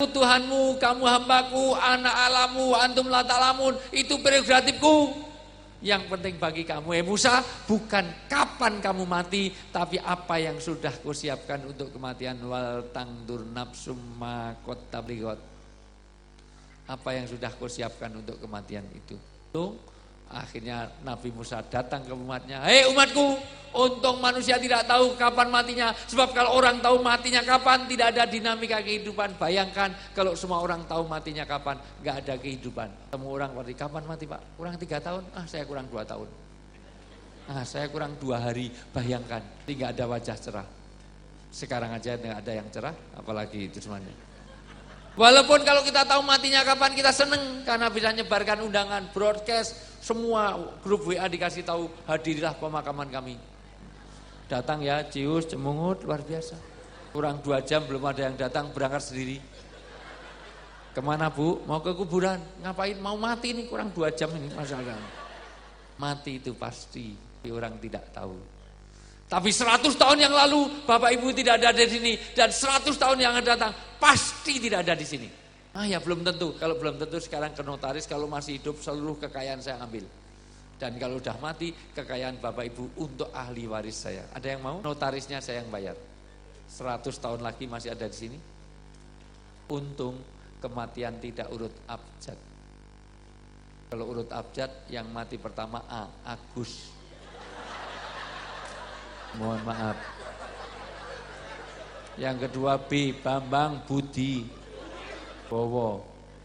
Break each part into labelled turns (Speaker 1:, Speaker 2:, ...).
Speaker 1: Tuhanmu, kamu hambaku, anak alamu, antum la ta'lamun. Itu prerogatifku. Yang penting bagi kamu Musa bukan kapan kamu mati, tapi apa yang sudah kusiapkan untuk kematian. Wal tangdur nafsum ma qattabligot. Apa yang sudah kusiapkan untuk kematian itu. Akhirnya Nabi Musa datang ke umatnya. Hei umatku, untung manusia tidak tahu kapan matinya. Sebab kalau orang tahu matinya kapan, tidak ada dinamika kehidupan. Bayangkan kalau semua orang tahu matinya kapan, gak ada kehidupan. Temu orang berarti kapan mati pak? Kurang 3 tahun? Saya kurang 2 tahun. Saya kurang 2 hari. Bayangkan, tidak ada wajah cerah. Sekarang aja tidak ada yang cerah, apalagi itu semuanya. Walaupun kalau kita tahu matinya kapan, kita seneng karena bisa nyebarkan undangan, broadcast, semua grup WA dikasih tahu, hadirilah pemakaman kami. Datang ya, cius, cemungut, luar biasa. Kurang 2 jam belum ada yang datang, berangkat sendiri. Kemana bu? Mau ke kuburan. Ngapain? Mau mati nih, kurang 2 jam ini masalah. Mati itu pasti, orang tidak tahu. Tapi 100 tahun yang lalu Bapak Ibu tidak ada di sini, dan 100 tahun yang akan datang pasti tidak ada di sini. Ya belum tentu. Kalau belum tentu sekarang ke notaris, kalau masih hidup seluruh kekayaan saya ambil. Dan kalau udah mati kekayaan Bapak Ibu untuk ahli waris saya. Ada yang mau? Notarisnya saya yang bayar. 100 tahun lagi masih ada di sini. Untung kematian tidak urut abjad. Kalau urut abjad yang mati pertama Agus. Mohon maaf. Yang kedua B, Bambang Budi Bowo.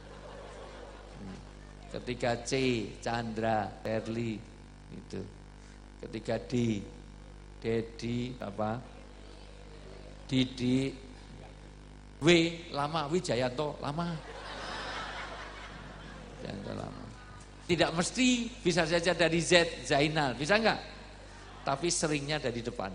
Speaker 1: Ketiga C, Chandra Perli. Itu. Ketiga D, Dedi apa? Didi. W, lama, Wijayanto, lama. Wijayanto lama. Tidak mesti, bisa saja dari Z, Zainal, bisa enggak? Tapi seringnya dari depan.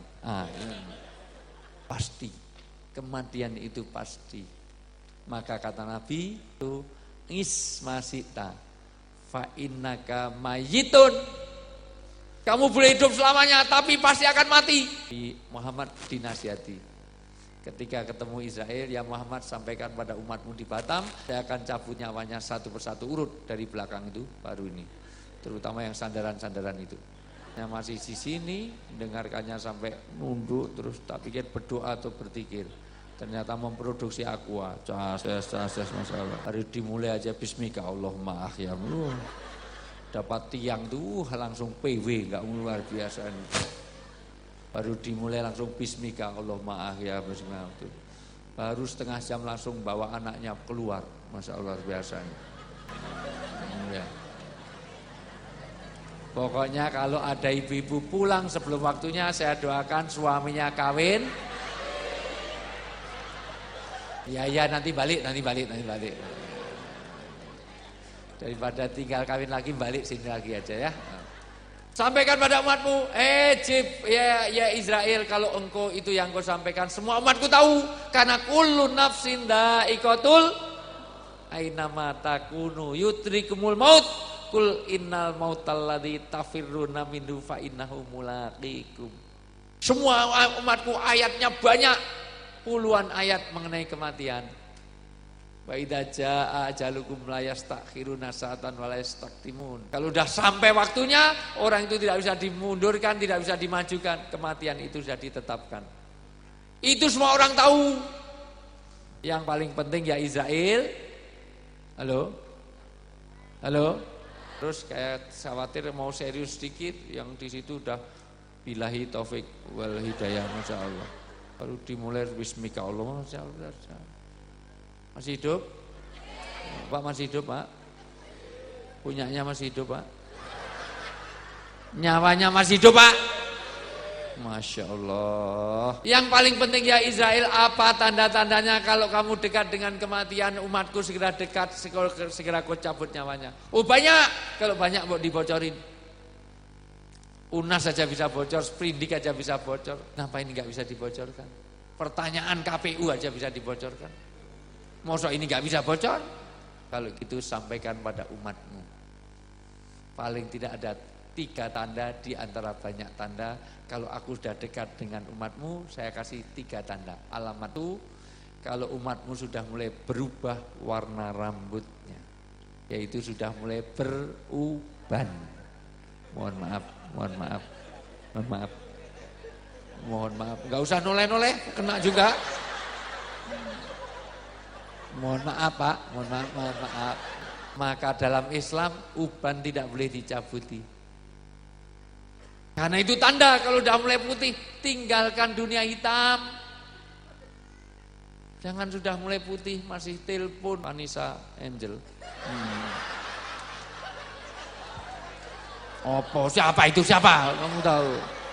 Speaker 1: Pasti. Kematian itu pasti. Maka kata Nabi itu ismasita fa innaka mayyitun. Kamu boleh hidup selamanya tapi pasti akan mati. Muhammad dinasihati. Ketika ketemu Israel, ya Muhammad sampaikan pada umatmu di Batam, saya akan cabut nyawanya satu persatu, urut dari belakang itu baru ini. Terutama yang sandaran-sandaran itu. Yang masih di sini mendengarkannya sampai nunduk terus tak pikir berdoa atau berpikir. Ternyata memproduksi aqua. Cas masalah. Hari dimulai aja bismika Allahumma ahyam. Dapat tiang tuh langsung PW, enggak luar biasa nih. Baru dimulai langsung bismika Allahumma ahyam. Baru setengah jam langsung bawa anaknya keluar. Masya Allah luar biasa nih. Ya. Pokoknya kalau ada ibu-ibu pulang sebelum waktunya, saya doakan suaminya kawin. Ya nanti balik. Daripada tinggal kawin lagi, balik sini lagi aja ya. Sampaikan pada umatmu, ya Israel, kalau engkau itu yang kau sampaikan, semua umatku tahu. Karena kullu nafsin dha'iqatul ainama takunu yudrikumul maut. Kul innal mautal ladzi tafirruna minhu fa innahu mulaqikum. Semua umatku ayatnya banyak, puluhan ayat mengenai kematian. Wa idza jaa ajalukum la yastakhiruna sa'atan wa la yastaqdimun. Kalau sudah sampai waktunya, orang itu tidak bisa dimundurkan, tidak bisa dimajukan. Kematian itu sudah ditetapkan. Itu semua orang tahu. Yang paling penting ya Israel. Halo. Terus kayak khawatir mau serius sedikit, yang di situ udah billahi taufik wal hidayah, masya Allah. Baru dimulai bismika Allah, masya Allah. Masih hidup? Pak masih hidup pak? Punyanya masih hidup pak? Nyawanya masih hidup pak? Masya Allah. Yang paling penting ya Israel, apa tanda-tandanya kalau kamu dekat dengan kematian? Umatku segera dekat, segera kau cabut nyawanya. Banyak, kalau banyak mau dibocorin. UNAS saja bisa bocor, Sprindik aja bisa bocor. Kenapa ini gak bisa dibocorkan? Pertanyaan KPU aja bisa dibocorkan. Masa ini gak bisa bocor? Kalau gitu sampaikan pada umatmu. Paling tidak ada 3 tanda di antara banyak tanda. Kalau aku sudah dekat dengan umatmu, saya kasih 3 tanda. Alamat itu kalau umatmu sudah mulai berubah warna rambutnya, yaitu sudah mulai beruban. Mohon maaf, mohon maaf, mohon maaf, mohon maaf. Enggak usah noleh-noleh, kena juga. Mohon maaf Pak, mohon maaf, mohon maaf. Maka dalam Islam uban tidak boleh dicabuti. Karena itu tanda kalau udah mulai putih, tinggalkan dunia hitam. Jangan sudah mulai putih masih telepon Vanessa Angel. Opo, siapa itu, siapa? Kamu tahu?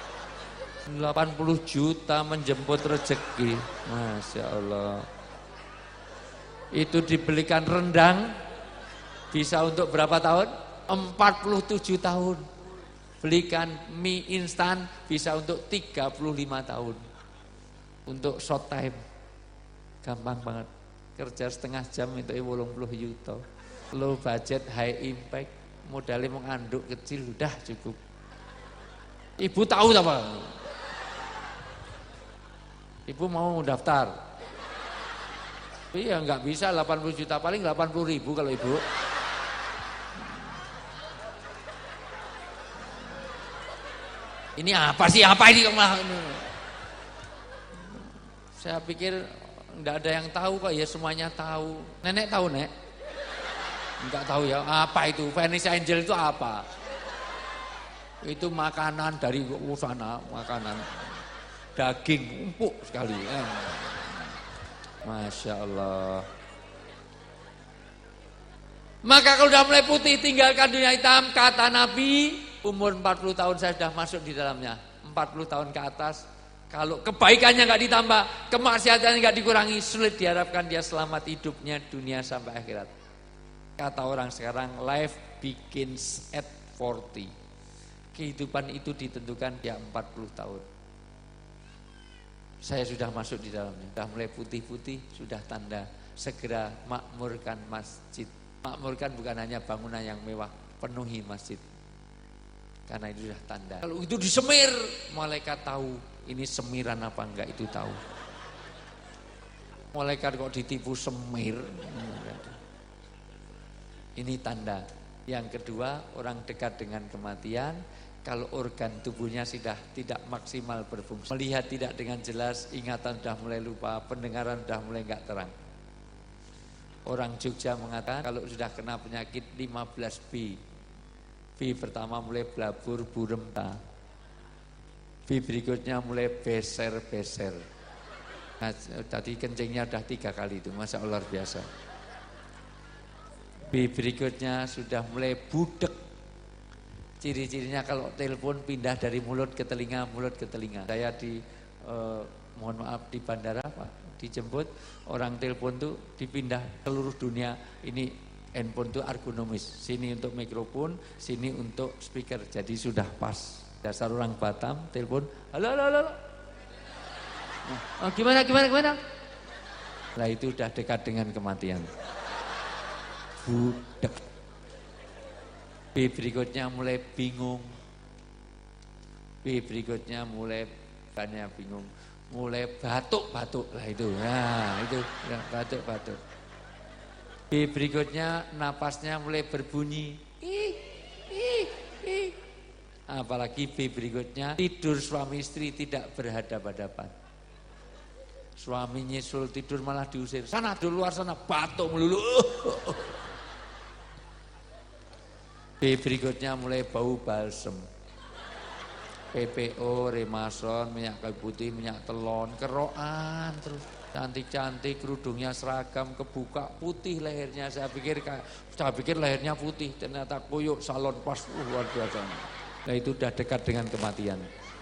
Speaker 1: 80 juta menjemput rezeki. Masya Allah. Itu dibelikan rendang bisa untuk berapa tahun? 47 tahun. Belikan mie instan bisa untuk 35 tahun. Untuk short time gampang banget. Kerja setengah jam itu 80 juta. Low budget, high impact. Modalnya menganduk kecil udah cukup. Ibu tahu apa? Ibu mau daftar? Iya nggak bisa 80 juta, paling 80.000 kalau ibu. Ini apa sih? Apa ini? Saya pikir enggak ada yang tahu kok, ya semuanya tahu. Nenek tahu, Nek? Enggak tahu ya. Apa itu? Vanessa Angel itu apa? Itu makanan dari sana, makanan daging empuk sekali. Masya Allah. Maka kalau sudah mulai putih, tinggalkan dunia hitam. Kata Nabi, umur 40 tahun saya sudah masuk di dalamnya. 40 tahun ke atas, kalau kebaikannya nggak ditambah, kemaksiatannya nggak dikurangi, sulit diharapkan dia selamat hidupnya dunia sampai akhirat. Kata orang sekarang, life begins at 40. Kehidupan itu ditentukan dia 40 tahun. Saya sudah masuk di dalamnya, sudah mulai putih-putih, sudah tanda segera makmurkan masjid. Makmurkan bukan hanya bangunan yang mewah, penuhi masjid. Karena itu sudah tanda. Kalau itu disemir, malaikat tahu ini semiran apa enggak, itu tahu. Malaikat kok ditipu semir. Ini tanda. Yang kedua, orang dekat dengan kematian, kalau organ tubuhnya sudah tidak maksimal berfungsi, melihat tidak dengan jelas, ingatan sudah mulai lupa, pendengaran sudah mulai enggak terang. Orang Jogja mengatakan kalau sudah kena penyakit 15B. B pertama mulai blabur, burem, B berikutnya mulai beser-beser. Nah, tadi kencingnya udah 3 kali itu, Masya Allah luar biasa. B berikutnya sudah mulai budek. Ciri-cirinya kalau telepon pindah dari mulut ke telinga, mulut ke telinga. Saya mohon maaf di bandara Pak, dijemput orang telepon tuh dipindah seluruh dunia. Ini handphone tuh ergonomis, sini untuk mikrofon, sini untuk speaker, jadi sudah pas. Dasar orang Batam telepon, halo halo halo. Nah, gimana. Nah itu udah dekat dengan kematian. Budek. B berikutnya mulai bingung. B berikutnya mulai banyak bingung, mulai batuk-batuk lah itu. Nah itu ya, batuk-batuk. B berikutnya napasnya mulai berbunyi. Apalagi B berikutnya tidur suami istri tidak berhadap-hadapan. Suami nyusul tidur malah diusir. Sana dulu luar sana, batuk melulu. B berikutnya mulai bau balsem. PPO, Remason, minyak kayu putih, minyak telon, kerokan terus. Cantik-cantik, kerudungnya seragam, kebuka, putih lehernya. Saya pikir lehernya putih, ternyata koyok salon pas, luar biasa. Nah itu udah dekat dengan kematian.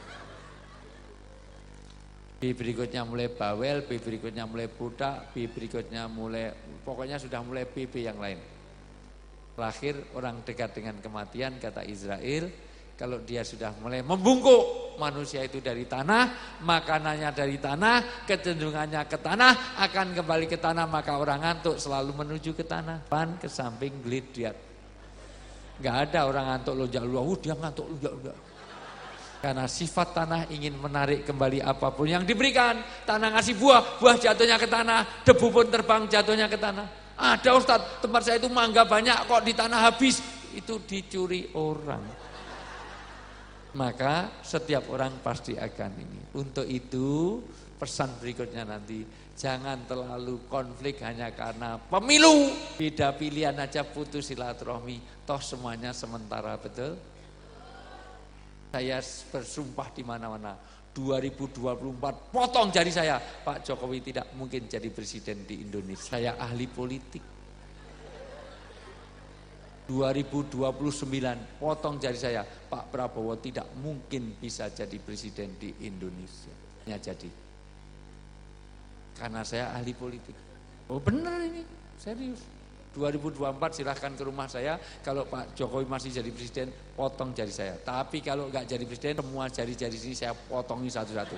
Speaker 1: B berikutnya mulai bawel, B berikutnya mulai budak, B berikutnya mulai, pokoknya sudah mulai BB yang lain. Terakhir orang dekat dengan kematian, kata Israel, kalau dia sudah mulai membungkuk, manusia itu dari tanah, makanannya dari tanah, kecenderungannya ke tanah, akan kembali ke tanah, maka orang ngantuk selalu menuju ke tanah. Pan ke samping gladiat. Enggak ada orang ngantuk lonjak luar, dia ngantuk lonjak. Karena sifat tanah ingin menarik kembali apapun yang diberikan. Tanah ngasih buah, buah jatuhnya ke tanah, debu pun terbang jatuhnya ke tanah. Ada Ustadz, tempat saya itu mangga banyak kok di tanah habis. Itu dicuri orang. Maka setiap orang pasti akan ini. Untuk itu pesan berikutnya nanti, jangan terlalu konflik hanya karena pemilu. Beda pilihan aja putus silaturahmi. Toh semuanya sementara, betul? Saya bersumpah di mana-mana, 2024 potong jari saya. Pak Jokowi tidak mungkin jadi presiden di Indonesia. Saya ahli politik. 2029 potong jari saya. Pak Prabowo tidak mungkin bisa jadi presiden di Indonesia. Ya jadi. Karena saya ahli politik. Oh benar ini, serius. 2024 silahkan ke rumah saya. Kalau Pak Jokowi masih jadi presiden, potong jari saya. Tapi kalau nggak jadi presiden, semua jari-jari sini saya potongi satu-satu.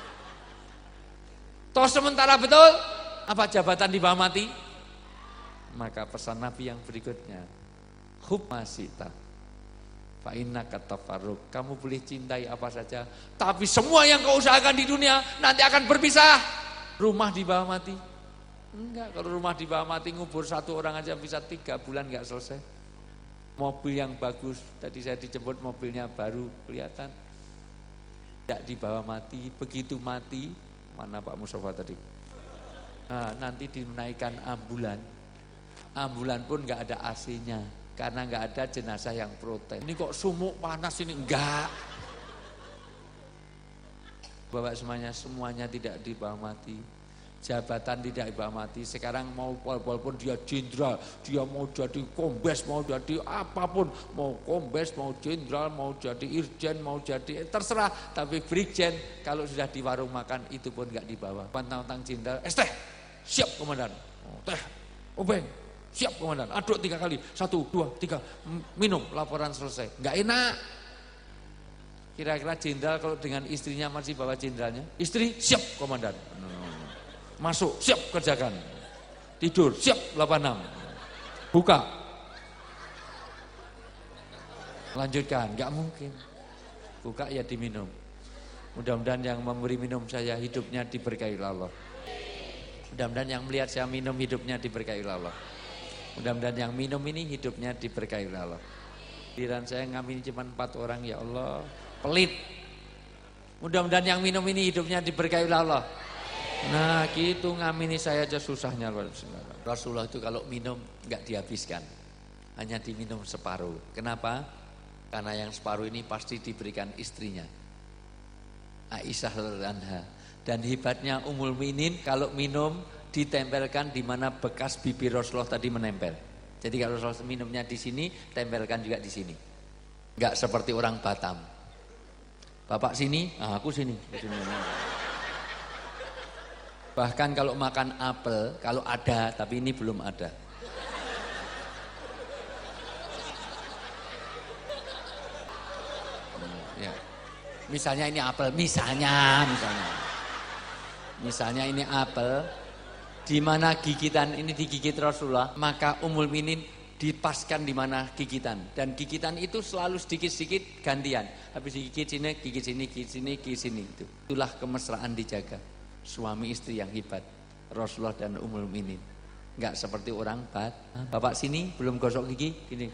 Speaker 1: Toh sementara, betul? Apa jabatan di bawah mati? Maka pesan Nabi yang berikutnya, hub masita fa innaka tafarruq. Kamu boleh cintai apa saja, tapi semua yang kau usahakan di dunia nanti akan berpisah. Rumah di bawah mati? Enggak, kalau rumah di bawah mati ngubur satu orang aja bisa 3 bulan nggak selesai. Mobil yang bagus, tadi saya dijemput mobilnya baru kelihatan. Tidak di bawah mati, begitu mati, mana Pak Mustafa tadi? Nah, nanti dinaikkan ambulan. Ambulan pun nggak ada AC-nya, karena nggak ada jenazah yang protes. Ini kok sumuk panas ini? Enggak. Bapak semuanya tidak di bawah mati. Jabatan tidak bawah mati. Sekarang mau walaupun dia jenderal, dia mau jadi kombes, mau jadi apapun, mau kombes, mau jenderal, mau jadi irjen, mau jadi terserah. Tapi brigjen kalau sudah di warung makan itu pun nggak dibawa. Pantang jenderal, teh, siap komandan. Teh, obeng, siap komandan. Aduk 3 kali, 1, 2, 3, minum, laporan selesai. Nggak enak. Kira-kira jenderal kalau dengan istrinya masih bawa jenderalnya, istri siap komandan. Masuk, siap kerjakan. Tidur, siap 86. Buka. Lanjutkan, enggak mungkin. Buka ya diminum. Mudah-mudahan yang memberi minum saya hidupnya diberkahi Allah. Mudah-mudahan yang melihat saya minum hidupnya diberkahi Allah. Mudah-mudahan yang minum ini hidupnya diberkahi Allah. Giliran saya ngamin cuma 4 orang, ya Allah, pelit. Mudah-mudahan yang minum ini hidupnya diberkahi Allah. Nah gitu ngamini saya aja susahnya. Rasulullah itu kalau minum nggak dihabiskan, hanya diminum separuh. Kenapa? Karena yang separuh ini pasti diberikan istrinya, Aisyah radhiyallahu anha. Dan hebatnya Ummul Mukminin kalau minum ditempelkan di mana bekas bibir Rasulullah tadi menempel. Jadi kalau Rasulullah minumnya di sini, tempelkan juga di sini. Nggak seperti orang Batam. Bapak sini, aku sini. Bahkan kalau makan apel, kalau ada, tapi ini belum ada. Ya. Misalnya ini apel, misalnya ini apel, di mana gigitan ini digigit Rasulullah, maka Ummul Mukminin dipaskan di mana gigitan, dan gigitan itu selalu sedikit-sedikit gantian. Habis digigit sini, gigit sini, gigit sini, gigit sini. Itulah kemesraan dijaga. Suami istri yang hebat, Rasulullah dan Ummul Mukminin. Enggak seperti orang Bapak sini belum gosok gigi, gini.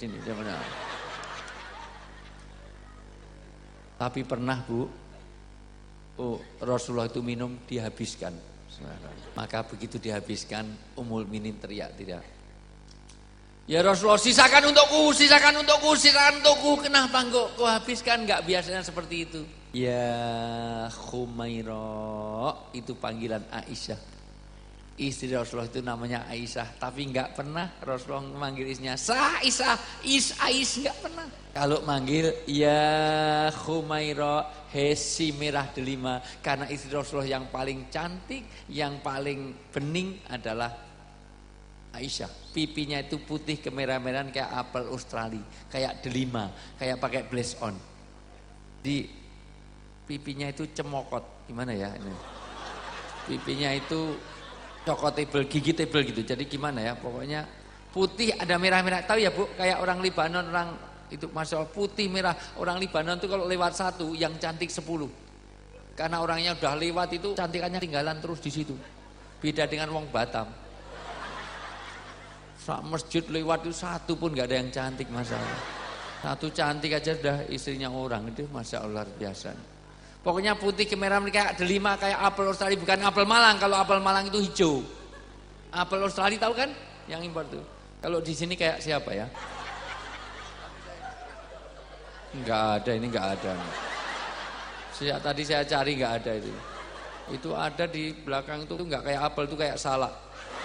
Speaker 1: Tapi pernah Bu, Rasulullah itu minum dihabiskan. Maka begitu dihabiskan, Ummul Mukminin teriak tidak. Ya Rasulullah, sisakan untukku, sisakan untukku, sisakan untukku. Kenapa kok kau habiskan? Enggak biasanya seperti itu. Ya Khumairah, itu panggilan Aisyah. Istri Rasulullah itu namanya Aisyah, tapi enggak pernah Rasulullah memanggil istrinya Aisyah, Ais, enggak pernah. Kalau manggil ya Khumairah, hesi merah delima, karena istri Rasulullah yang paling cantik, yang paling bening adalah Aisyah. Pipinya itu putih kemerah-merahan kayak apel Australia, kayak delima, kayak pakai blaze on. Di pipinya itu cemokot, gimana ya ini? Pipinya itu cokotable, gigitable gitu. Jadi gimana ya? Pokoknya putih ada merah-merah. Tahu ya Bu, kayak orang Libanon, orang Itu Masya Allah putih merah. Orang Libanon itu kalau lewat satu yang cantik 10. Karena orangnya udah lewat itu cantikannya tinggalan terus di situ. Beda dengan wong Batam. Sak masjid lewat itu satu pun gak ada yang cantik Masya Allah. Satu cantik aja udah istrinya orang itu Masya Allah biasa. Pokoknya putih kemerah kayak delima kayak apel Australia, bukan apel Malang. Kalau apel Malang itu hijau. Apel Australia tahu kan? Yang impor tuh. Kalau di sini kayak siapa ya? Enggak ada, ini enggak ada. Sejak tadi saya cari enggak ada itu. Itu ada di belakang itu enggak kayak apel, itu kayak salak.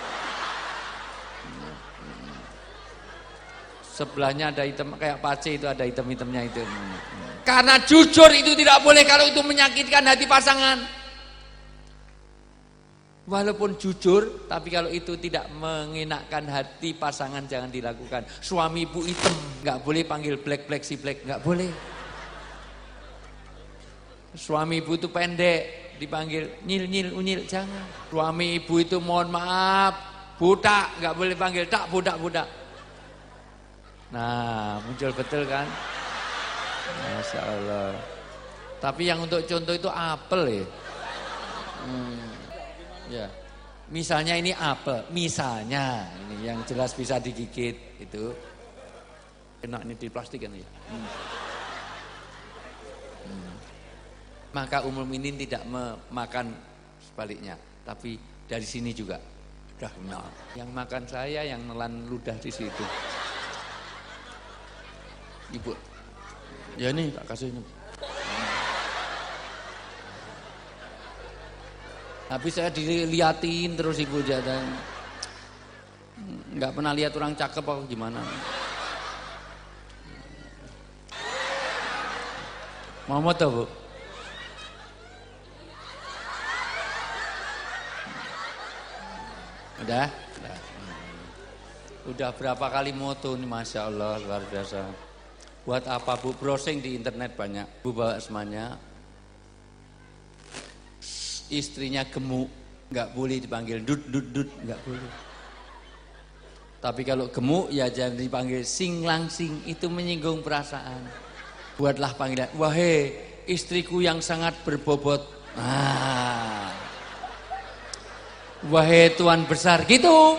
Speaker 1: Sebelahnya ada hitam kayak pace, itu ada hitam-hitamnya itu. Karena jujur itu tidak boleh kalau itu menyakitkan hati pasangan. Walaupun jujur, tapi kalau itu tidak mengenakkan hati pasangan jangan dilakukan. Suami ibu hitam, nggak boleh panggil black si black, nggak boleh. Suami ibu itu pendek, dipanggil nyil unyil, jangan. Suami ibu itu mohon maaf, budak, nggak boleh panggil tak budak. Nah, muncul betul kan? Masya Allah. Tapi yang untuk contoh itu apel ya. Ya. Misalnya ini apel, misalnya ini yang jelas bisa digigit itu. Enak ini di plastik kan ya. Maka Ummul Mukminin tidak memakan sebaliknya, tapi dari sini juga udah yang makan saya yang nelan ludah di situ. Ibu, ya nih tak kasih ini. Tapi saya diliatin terus ibu jatah. Nggak pernah lihat orang cakep apa gimana. Mau moto bu? Udah berapa kali moto nih Masya Allah luar biasa. Buat apa bu? Browsing di internet banyak. Bu bawa semuanya. Istrinya gemuk, nggak boleh dipanggil dud, nggak boleh. Tapi kalau gemuk ya jangan dipanggil sing langsing, itu menyinggung perasaan. Buatlah panggilan, wahai istriku yang sangat berbobot. Wahai tuan besar, gitu.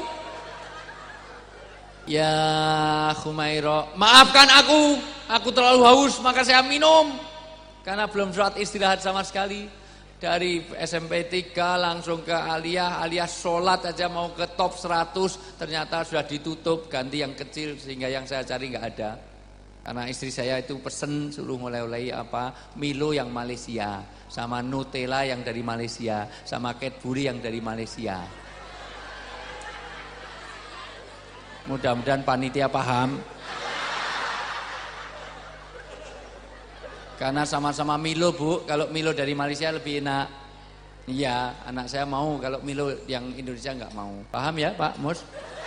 Speaker 1: Ya Khumairo, maafkan aku terlalu haus maka saya minum. Karena belum sholat istirahat sama sekali. Dari SMP 3 langsung ke Aliyah sholat aja mau ke top 100, ternyata sudah ditutup, ganti yang kecil sehingga yang saya cari nggak ada. Karena istri saya itu pesen suruh oleh-oleh apa Milo yang Malaysia, sama Nutella yang dari Malaysia, sama Cadbury yang dari Malaysia. Mudah-mudahan panitia paham. Karena sama-sama Milo bu, kalau Milo dari Malaysia lebih enak. Iya, anak saya mau, kalau Milo yang Indonesia nggak mau. Paham ya Pak Mus?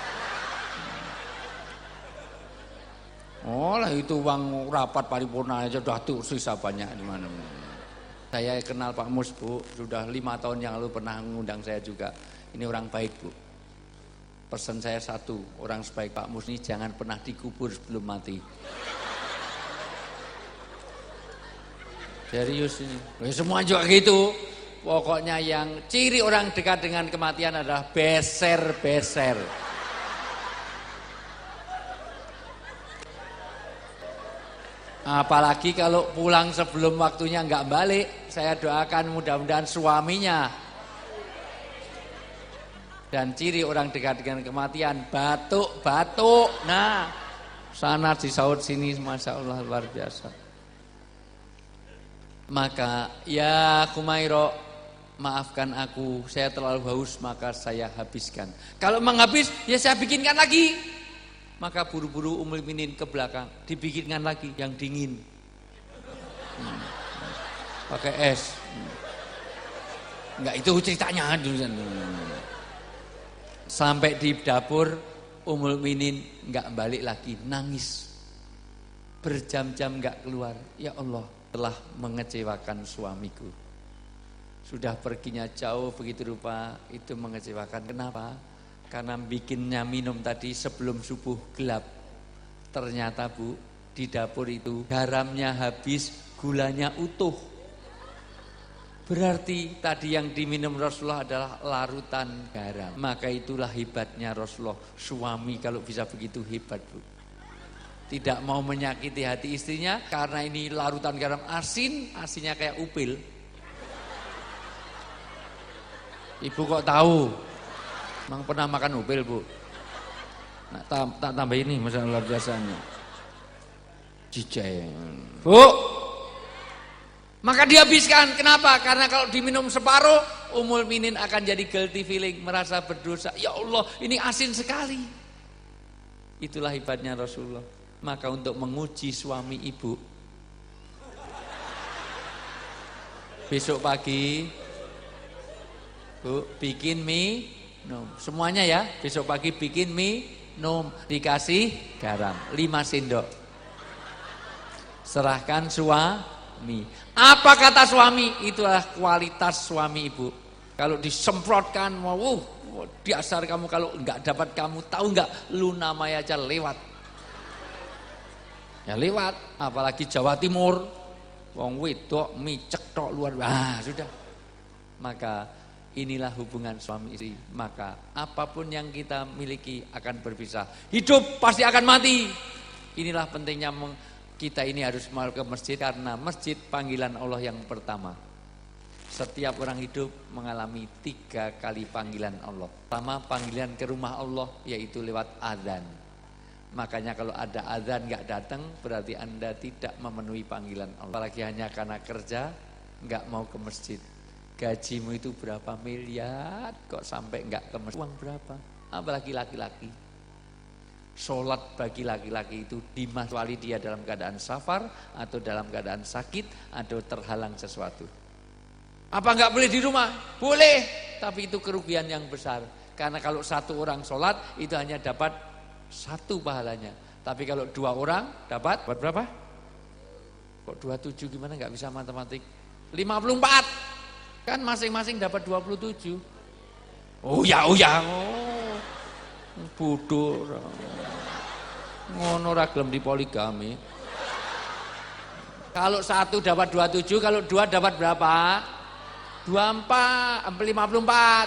Speaker 1: Oh lah itu uang rapat paripurna aja udah tuh sisa banyak di mana. Saya kenal Pak Mus bu, sudah 5 tahun yang lalu pernah mengundang saya juga. Ini orang baik bu. Pesan saya satu, orang sebaik Pak Mus ini jangan pernah dikubur sebelum mati. Serius ini. Semua juga gitu. Pokoknya yang ciri orang dekat dengan kematian adalah beser-beser. Apalagi kalau pulang sebelum waktunya nggak balik, saya doakan mudah-mudahan suaminya. Dan ciri orang dekat dengan kematian, batuk-batuk. Nah, sana di saut sini, Masya Allah luar biasa. Maka ya Khumairo, maafkan aku, saya terlalu haus maka saya habiskan. Kalau memang habis ya saya bikinkan lagi. Maka buru-buru Ummul Mukminin ke belakang, dibikinkan lagi yang dingin. Pakai es. Enggak, itu ceritanya dulu. Sampai di dapur Ummul Mukminin enggak balik lagi, nangis. Berjam-jam enggak keluar. Ya Allah, telah mengecewakan suamiku. Sudah perginya jauh begitu rupa, itu mengecewakan. Kenapa? Karena bikinnya minum tadi sebelum subuh gelap. Ternyata bu, di dapur itu garamnya habis, gulanya utuh. Berarti tadi yang diminum Rasulullah adalah larutan garam. Maka itulah hebatnya Rasulullah. Suami kalau bisa begitu hebat, Bu. Tidak mau menyakiti hati istrinya karena ini larutan garam asin, asinnya kayak upil. Ibu kok tahu? Emang pernah makan upil, Bu? Nah, tak tambah ini masalah luar biasanya. Jijai. Bu, maka dihabiskan. Kenapa? Karena kalau diminum separuh, Ummul Minin akan jadi guilty feeling, merasa berdosa. Ya Allah, ini asin sekali. Itulah hebatnya Rasulullah. Maka untuk menguji suami ibu, besok pagi, Bu, bikin mie, semuanya ya. Besok pagi bikin mie, dikasih garam 5 sendok. Serahkan suami. Apa kata suami? Itulah kualitas suami ibu. Kalau disemprotkan, dasar kamu, kalau enggak dapat kamu, tahu enggak, Luna Maya aja lewat. Ya lewat, apalagi Jawa Timur. Wong wedok micek tok luar biasa. Sudah. Maka inilah hubungan suami istri. Maka apapun yang kita miliki akan berpisah. Hidup pasti akan mati. Inilah pentingnya kita ini harus mau ke masjid, karena masjid panggilan Allah yang pertama. Setiap orang hidup mengalami 3 kali panggilan Allah. Pertama, panggilan ke rumah Allah, yaitu lewat azan. Makanya kalau ada azan nggak datang, berarti Anda tidak memenuhi panggilan Allah. Apalagi hanya karena kerja nggak mau ke masjid. Gajimu itu berapa miliar kok sampai nggak ke masjid? Uang berapa? Apalagi laki-laki. Sholat bagi laki-laki itu kecuali dia dalam keadaan safar atau dalam keadaan sakit atau terhalang sesuatu. Apa nggak boleh di rumah? Boleh, tapi itu kerugian yang besar. Karena kalau 1 orang sholat itu hanya dapat 1 pahalanya. Tapi kalau 2 orang dapat berapa? Kok 27 gimana, nggak bisa matematik? 54. Kan masing-masing dapat 27. Oh ya. Bodoh. Ngono ra gelem dipoligami. Kalau 1 dapat 27, kalau 2 dapat berapa? 54, 54.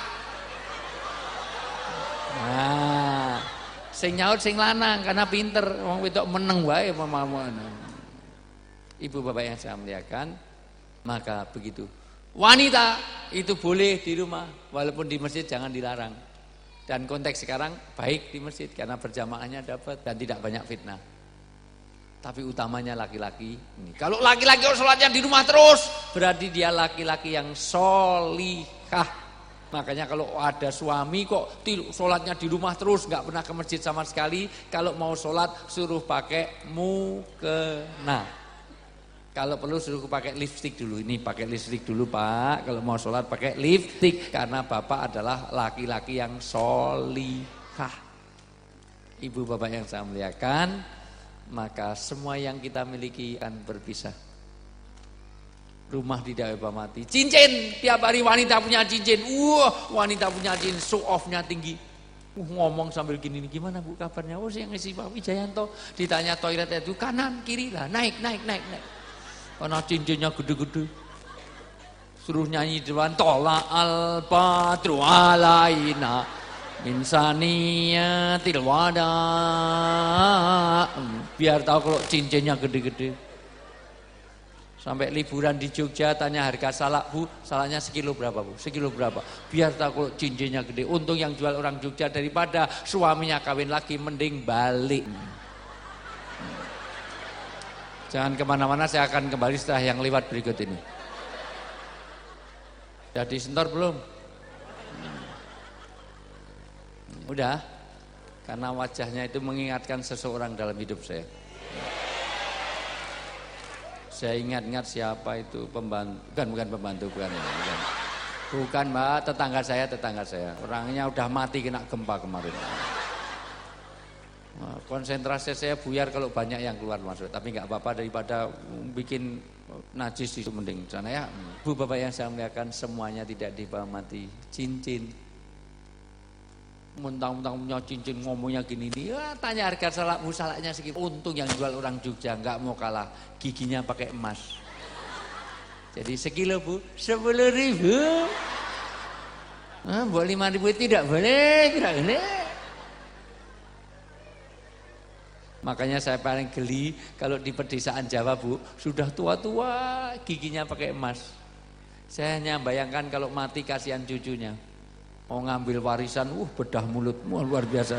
Speaker 1: Nah, sing nyaut sing lanang karena pinter, wong wedok meneng wae mamamu. Ibu bapak yang saya muliakan, maka begitu. Wanita itu boleh di rumah, walaupun di masjid jangan dilarang. Dan konteks sekarang baik di masjid karena berjamaahnya dapat dan tidak banyak fitnah. Tapi utamanya laki-laki ini. Kalau laki-laki sholatnya di rumah terus, berarti dia laki-laki yang sholihah. Makanya kalau ada suami kok sholatnya di rumah terus, nggak pernah ke masjid sama sekali. Kalau mau sholat suruh pakai mukena. Kalau perlu suruh pakai lipstik dulu. Ini pakai lipstik dulu Pak. Kalau mau sholat pakai lipstik. Karena Bapak adalah laki-laki yang sholihah. Ibu bapak yang saya muliakan, maka semua yang kita miliki akan berpisah. Rumah tidak bisa mati. Cincin, tiap hari wanita punya cincin. Wanita punya cincin, show off-nya tinggi. Ngomong sambil gini, gimana Bu kabarnya? Saya ngisi Pak Wijayanto. Ditanya toilet itu kanan, kiri lah, naik. Karena cincinnya gede-gede. Suruh nyanyi di depan, tola al-badru alaina min saniyatil wada. Biar tahu kalau cincinnya gede-gede. Sampai liburan di Jogja tanya harga salak, Bu, salaknya sekilo berapa Bu? Sekilo berapa? Biar tahu kalau cincinnya gede. Untung yang jual orang Jogja, daripada suaminya kawin lagi mending balik. Jangan kemana-mana, saya akan kembali setelah yang lewat berikut ini. Sudah disentor belum? Udah? Karena wajahnya itu mengingatkan seseorang dalam hidup saya. Saya ingat-ingat siapa itu pembantu, bukan pembantu, bukan. Bukan Mbak, tetangga saya. Orangnya udah mati kena gempa kemarin. Konsentrasi saya buyar kalau banyak yang keluar masuk, tapi nggak apa-apa, daripada bikin najis itu mending sana ya. Bu bapak yang saya muliakan, semuanya tidak dibawa mati. Cincin Mentang-mentang punya cincin ngomongnya gini nih. Ya, tanya harga salakmu, salaknya segitu. Untung yang jual orang Jogja, nggak mau kalah. Giginya pakai emas. Jadi sekilo Bu, 10.000. Buat 5.000 tidak boleh, tidak boleh. Makanya saya paling geli kalau di pedesaan Jawa Bu, sudah tua-tua giginya pakai emas. Saya hanya bayangkan kalau mati kasihan cucunya. Mau ngambil warisan, bedah mulutmu luar biasa.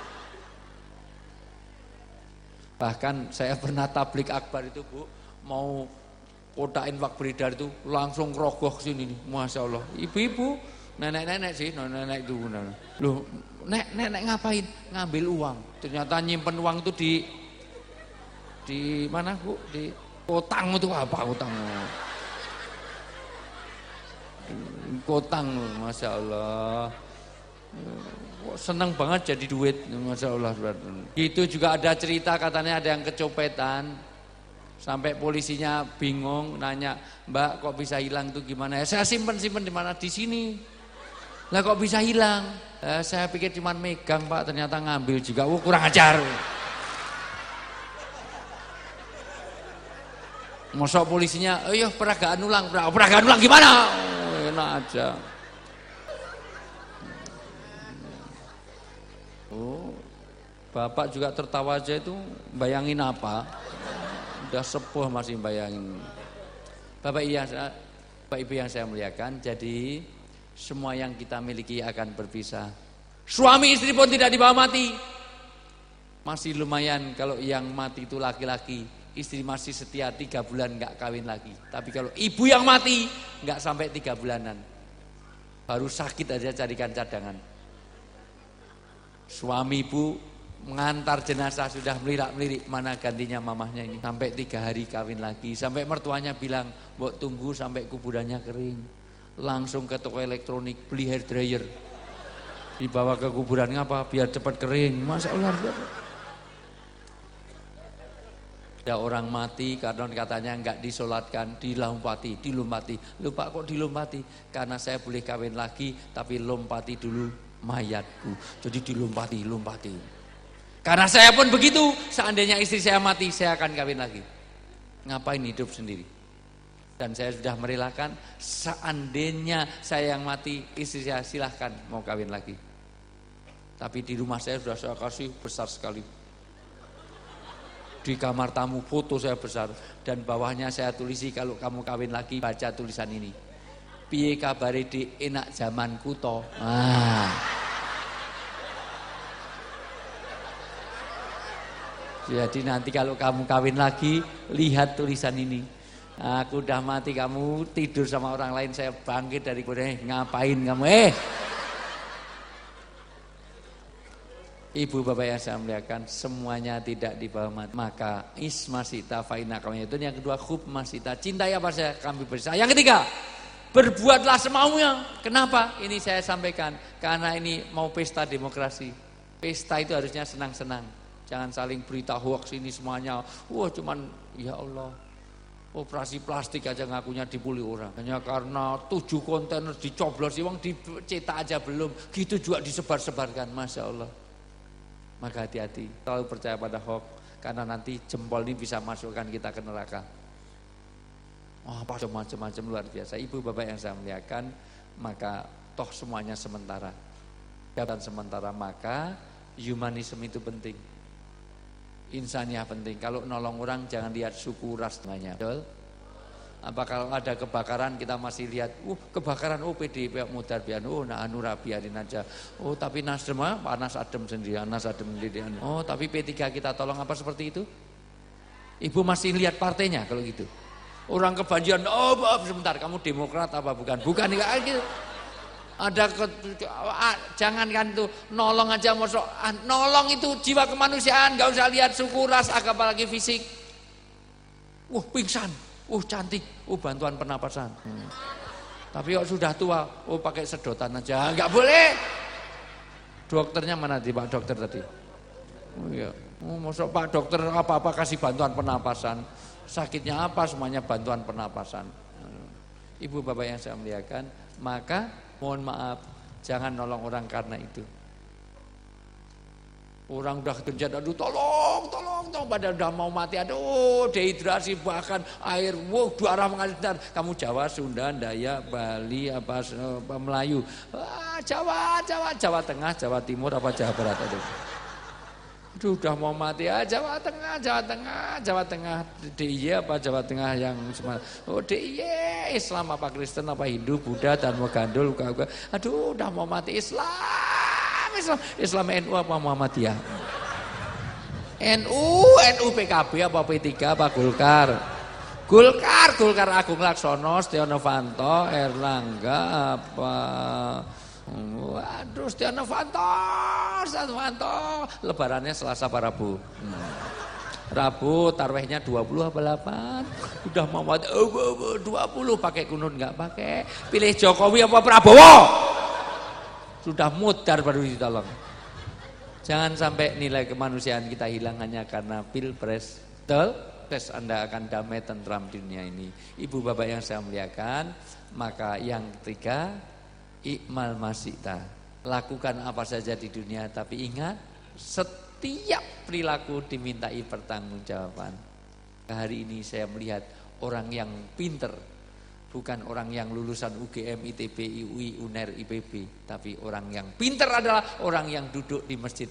Speaker 1: Bahkan saya pernah tablik akbar itu Bu, mau kotakin wak beredar itu langsung rogoh sini nih, Masya Allah. Ibu-ibu, nenek-nenek sih, nenek itu. Loh, nenek ngapain? Ngambil uang. Ternyata nyimpen uang itu di mana Bu? Di kotang itu apa kotang? Kotang, Masya Allah. Senang banget jadi duit, Masya Allah. Itu juga ada cerita katanya ada yang kecopetan. Sampai polisinya bingung nanya, Mbak kok bisa hilang itu gimana? Ya, saya simpen di mana? Di sini. Lah kok bisa hilang? Saya pikir cuma megang Pak, ternyata ngambil juga. Kurang ajar. Masa polisinya, peragaan ulang gimana? Enak aja. Bapak juga tertawa aja itu, bayangin apa? Udah sepuh masih bayangin. Bapak Ibu yang saya muliakan, jadi semua yang kita miliki akan berpisah. Suami istri pun tidak dibawa mati. Masih lumayan kalau yang mati itu laki-laki, istri masih setia 3 bulan nggak kawin lagi. Tapi kalau ibu yang mati nggak sampai 3 bulanan, baru sakit aja carikan cadangan. Suami ibu mengantar jenazah sudah melirik-melirik mana gantinya mamahnya ini. Sampai 3 hari kawin lagi. Sampai mertuanya bilang, "Mbok tunggu sampai kuburannya kering." Langsung ke toko elektronik beli hair dryer. Dibawa ke kuburan ngapa? Biar cepat kering. Masya Allah. Ada orang mati karena katanya enggak disolatkan, dilompati. Lupa kok dilompati? Karena saya boleh kawin lagi, tapi lompati dulu mayatku. Jadi dilompati. Karena saya pun begitu, seandainya istri saya mati, saya akan kawin lagi. Ngapain hidup sendiri? Dan saya sudah merelakan, seandainya saya yang mati, istri saya silahkan mau kawin lagi. Tapi di rumah saya sudah saya kasih besar sekali. Di kamar tamu foto saya besar. Dan bawahnya saya tulisi, kalau kamu kawin lagi, baca tulisan ini. Piye kabare dik, enak zamanku to. Jadi nanti kalau kamu kawin lagi, lihat tulisan ini. Aku udah mati, kamu tidur sama orang lain, saya bangkit dari kuburan. Ngapain kamu? Ibu bapak yang saya muliakan, semuanya tidak dibawa mati. Maka ismasita faina kamu itu yang kedua, khub masita, cintai apa saja kami bersama. Yang ketiga, berbuatlah semaunya. Kenapa? Ini saya sampaikan karena ini mau pesta demokrasi. Pesta itu harusnya senang-senang. Jangan saling berita hoax ini semuanya. Cuman ya Allah, operasi plastik aja ngakunya dibully orang. Hanya karena 7 kontainer dicoblos, uang dicetak aja belum. Gitu juga disebar-sebarkan, Masya Allah. Maka hati-hati, selalu percaya pada hoax. Karena nanti jempol ini bisa masukkan kita ke neraka. Macam-macam luar biasa. Ibu bapak yang saya muliakan, maka toh semuanya sementara. Dan sementara, maka humanisme itu penting. Insaniah penting. Kalau nolong orang jangan lihat suku ras namanya. Betul? Apa kalau ada kebakaran kita masih lihat, kebakaran, PDIP mudar biar, Hanura biarin aja. Tapi Nasdem panas adem sendirian, tapi P3 kita tolong, apa seperti itu? Ibu masih lihat partainya kalau gitu. Orang kebanjiran, sebentar, kamu Demokrat apa bukan? Bukan gitu. Ada jangankan itu nolong aja, nolong itu jiwa kemanusiaan, gak usah lihat suku ras apalagi fisik. Pingsan, cantik, bantuan pernapasan. Tapi kok sudah tua, pakai sedotan aja, nggak boleh. Dokternya mana di Pak dokter tadi? Masuk Pak dokter apa-apa kasih bantuan pernapasan. Sakitnya apa semuanya bantuan pernapasan. Ibu bapak yang saya muliakan, maka mohon maaf, jangan nolong orang karena itu. Orang udah kencet, aduh tolong, pada udah mau mati, aduh dehidrasi bahkan air, dua arah mengalir. Kamu Jawa, Sunda, Dayak, Bali, apa Melayu, Jawa Tengah, Jawa Timur, apa Jawa Barat, aduh udah mau mati, Jawa Tengah, DIY apa Jawa Tengah yang DIY, Islam apa Kristen apa Hindu, Buddha, Dharma Gandul, aduh udah mau mati, Islam NU apa Muhammadiyah? NU PKB apa P3 apa Golkar Agung Laksono, Setia Novanto, Erlangga apa waduh Setia Novanto lebarannya Selasa apa Rabu? Rabu tarwehnya 20 apa 8? Udah mau 20 pakai kunut enggak pakai? Pilih Jokowi apa Prabowo? Sudah mudar baru ditolong. Jangan sampai nilai kemanusiaan kita hilang hanya karena pilpres. Betul? Tes Anda akan damai tentram di dunia ini. Ibu bapak yang saya muliakan, maka yang ketiga, ikmal masita. Lakukan apa saja di dunia, tapi ingat, setiap perilaku dimintai pertanggungjawaban. Hari ini saya melihat orang yang pinter, bukan orang yang lulusan UGM, ITB, UI, UNER, IPB, tapi orang yang pinter adalah orang yang duduk di masjid.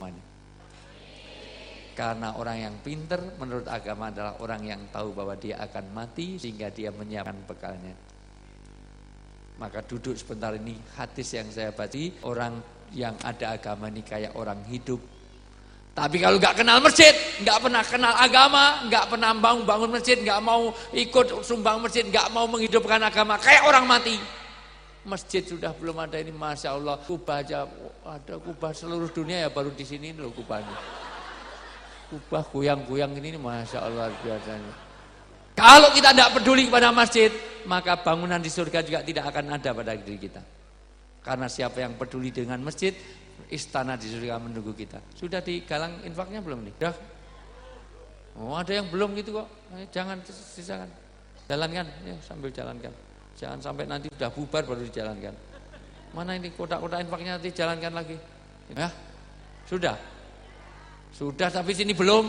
Speaker 1: Karena orang yang pinter menurut agama adalah orang yang tahu bahwa dia akan mati sehingga dia menyiapkan bekalnya. Maka duduk sebentar ini, hadis yang saya baca, orang yang ada agama ini kayak orang hidup. Tapi kalau nggak kenal masjid, nggak pernah kenal agama, nggak pernah bangun masjid, nggak mau ikut sumbang masjid, nggak mau menghidupkan agama, kayak orang mati. Masjid sudah belum ada ini, masya Allah. Kubah aja ada, kubah seluruh dunia ya baru di sini loh kubahnya. Kubah goyang-goyang ini, masya Allah biasanya. Kalau kita tidak peduli kepada masjid, maka bangunan di surga juga tidak akan ada pada diri kita. Karena siapa yang peduli dengan masjid, istana di surga menunggu kita. Sudah digalang infaknya belum nih? Sudah? Oh ada yang belum gitu kok. Jangan sisakan. Jalankan ya, sambil jalankan. Jangan sampai nanti sudah bubar baru dijalankan. Mana ini kotak-kotak infaknya, nanti jalankan lagi. Ya? Sudah? Sudah tapi sini belum.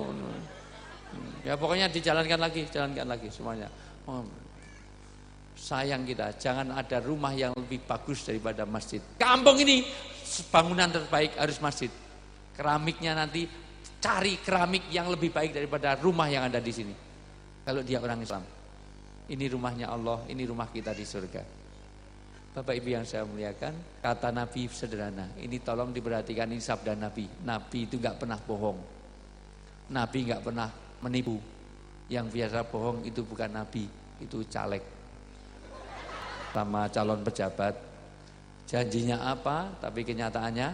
Speaker 1: Ya pokoknya dijalankan lagi semuanya. Sayang kita, jangan ada rumah yang lebih bagus daripada masjid. Kampung ini bangunan terbaik harus masjid. Keramiknya nanti cari keramik yang lebih baik daripada rumah yang ada di sini. Kalau dia orang Islam, ini rumahnya Allah, ini rumah kita di surga. Bapak Ibu yang saya muliakan, kata Nabi sederhana. Ini tolong diperhatikan, ini sabda Nabi. Nabi itu nggak pernah bohong. Nabi nggak pernah menipu. Yang biasa bohong itu bukan Nabi, itu caleg. Sama calon pejabat, janjinya apa tapi kenyataannya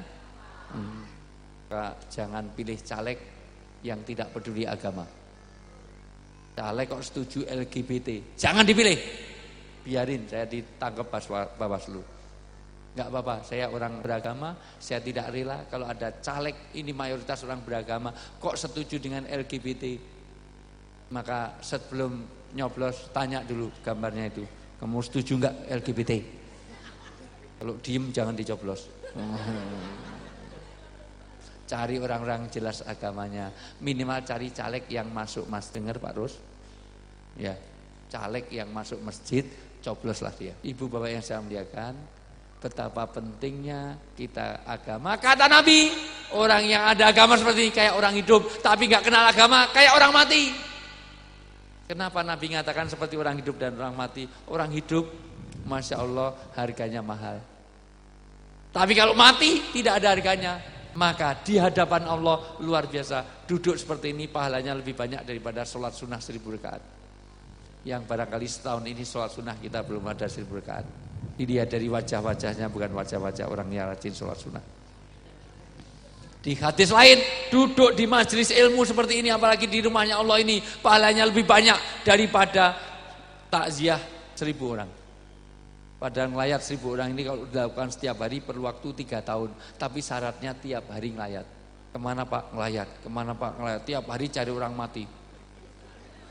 Speaker 1: jangan pilih caleg yang tidak peduli agama. Caleg kok setuju LGBT, jangan dipilih, biarin saya ditangkap Bawaslu. Enggak apa-apa, saya orang beragama, saya tidak rela kalau ada caleg ini mayoritas orang beragama kok setuju dengan LGBT. Maka sebelum nyoblos tanya dulu gambarnya itu, kamu setuju enggak LGBT? Kalau diem jangan dicoblos. Cari orang-orang jelas agamanya. Minimal cari caleg yang masuk, Mas dengar Pak Rus? Ya, caleg yang masuk masjid, cobloslah dia. Ibu bapak yang saya muliakan, betapa pentingnya kita agama. Kata Nabi, orang yang ada agama seperti ini kayak orang hidup, tapi nggak kenal agama kayak orang mati. Kenapa Nabi mengatakan seperti orang hidup dan orang mati? Orang hidup, masya Allah, harganya mahal. Tapi kalau mati, tidak ada harganya. Maka di hadapan Allah luar biasa. Duduk seperti ini pahalanya lebih banyak daripada sholat sunnah 1000 rakaat. Yang barangkali setahun ini sholat sunnah kita belum ada 1000 rakaat. Dilihat dari wajah-wajahnya, bukan wajah-wajah orang yang rajin sholat sunnah. Di hadis lain, duduk di majelis ilmu seperti ini, apalagi di rumahnya Allah ini, pahalanya lebih banyak daripada takziah 1000 orang. Pada ngelayat 1000 orang ini kalau dilakukan setiap hari perlu waktu 3 tahun. Tapi syaratnya tiap hari ngelayat. Kemana Pak? Ngelayat. Kemana Pak? Ngelayat. Tiap hari cari orang mati.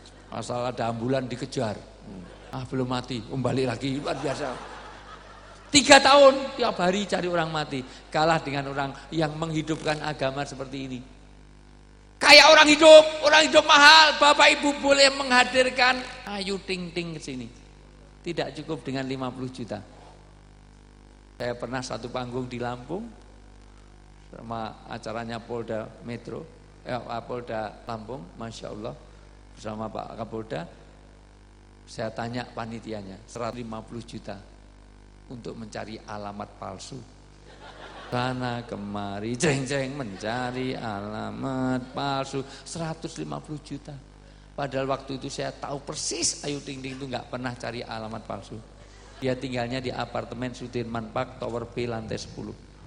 Speaker 1: Asal ada ambulan dikejar. Belum mati, balik lagi, luar biasa. 3 tahun tiap hari cari orang mati. Kalah dengan orang yang menghidupkan agama seperti ini. Kayak orang hidup mahal. Bapak Ibu boleh menghadirkan Ayu Ting Ting ke sini. Tidak cukup dengan 50 juta. Saya pernah satu panggung di Lampung sama acaranya Polda Metro, Polda Lampung, Masya Allah, bersama Pak Kapolda. Saya tanya panitianya, 150 juta untuk mencari alamat palsu. Sana kemari jeng-jeng mencari alamat palsu, 150 juta. Padahal waktu itu saya tahu persis Ayu Ting Ting itu nggak pernah cari alamat palsu. Dia tinggalnya di apartemen Sudirman Park Tower B lantai 10.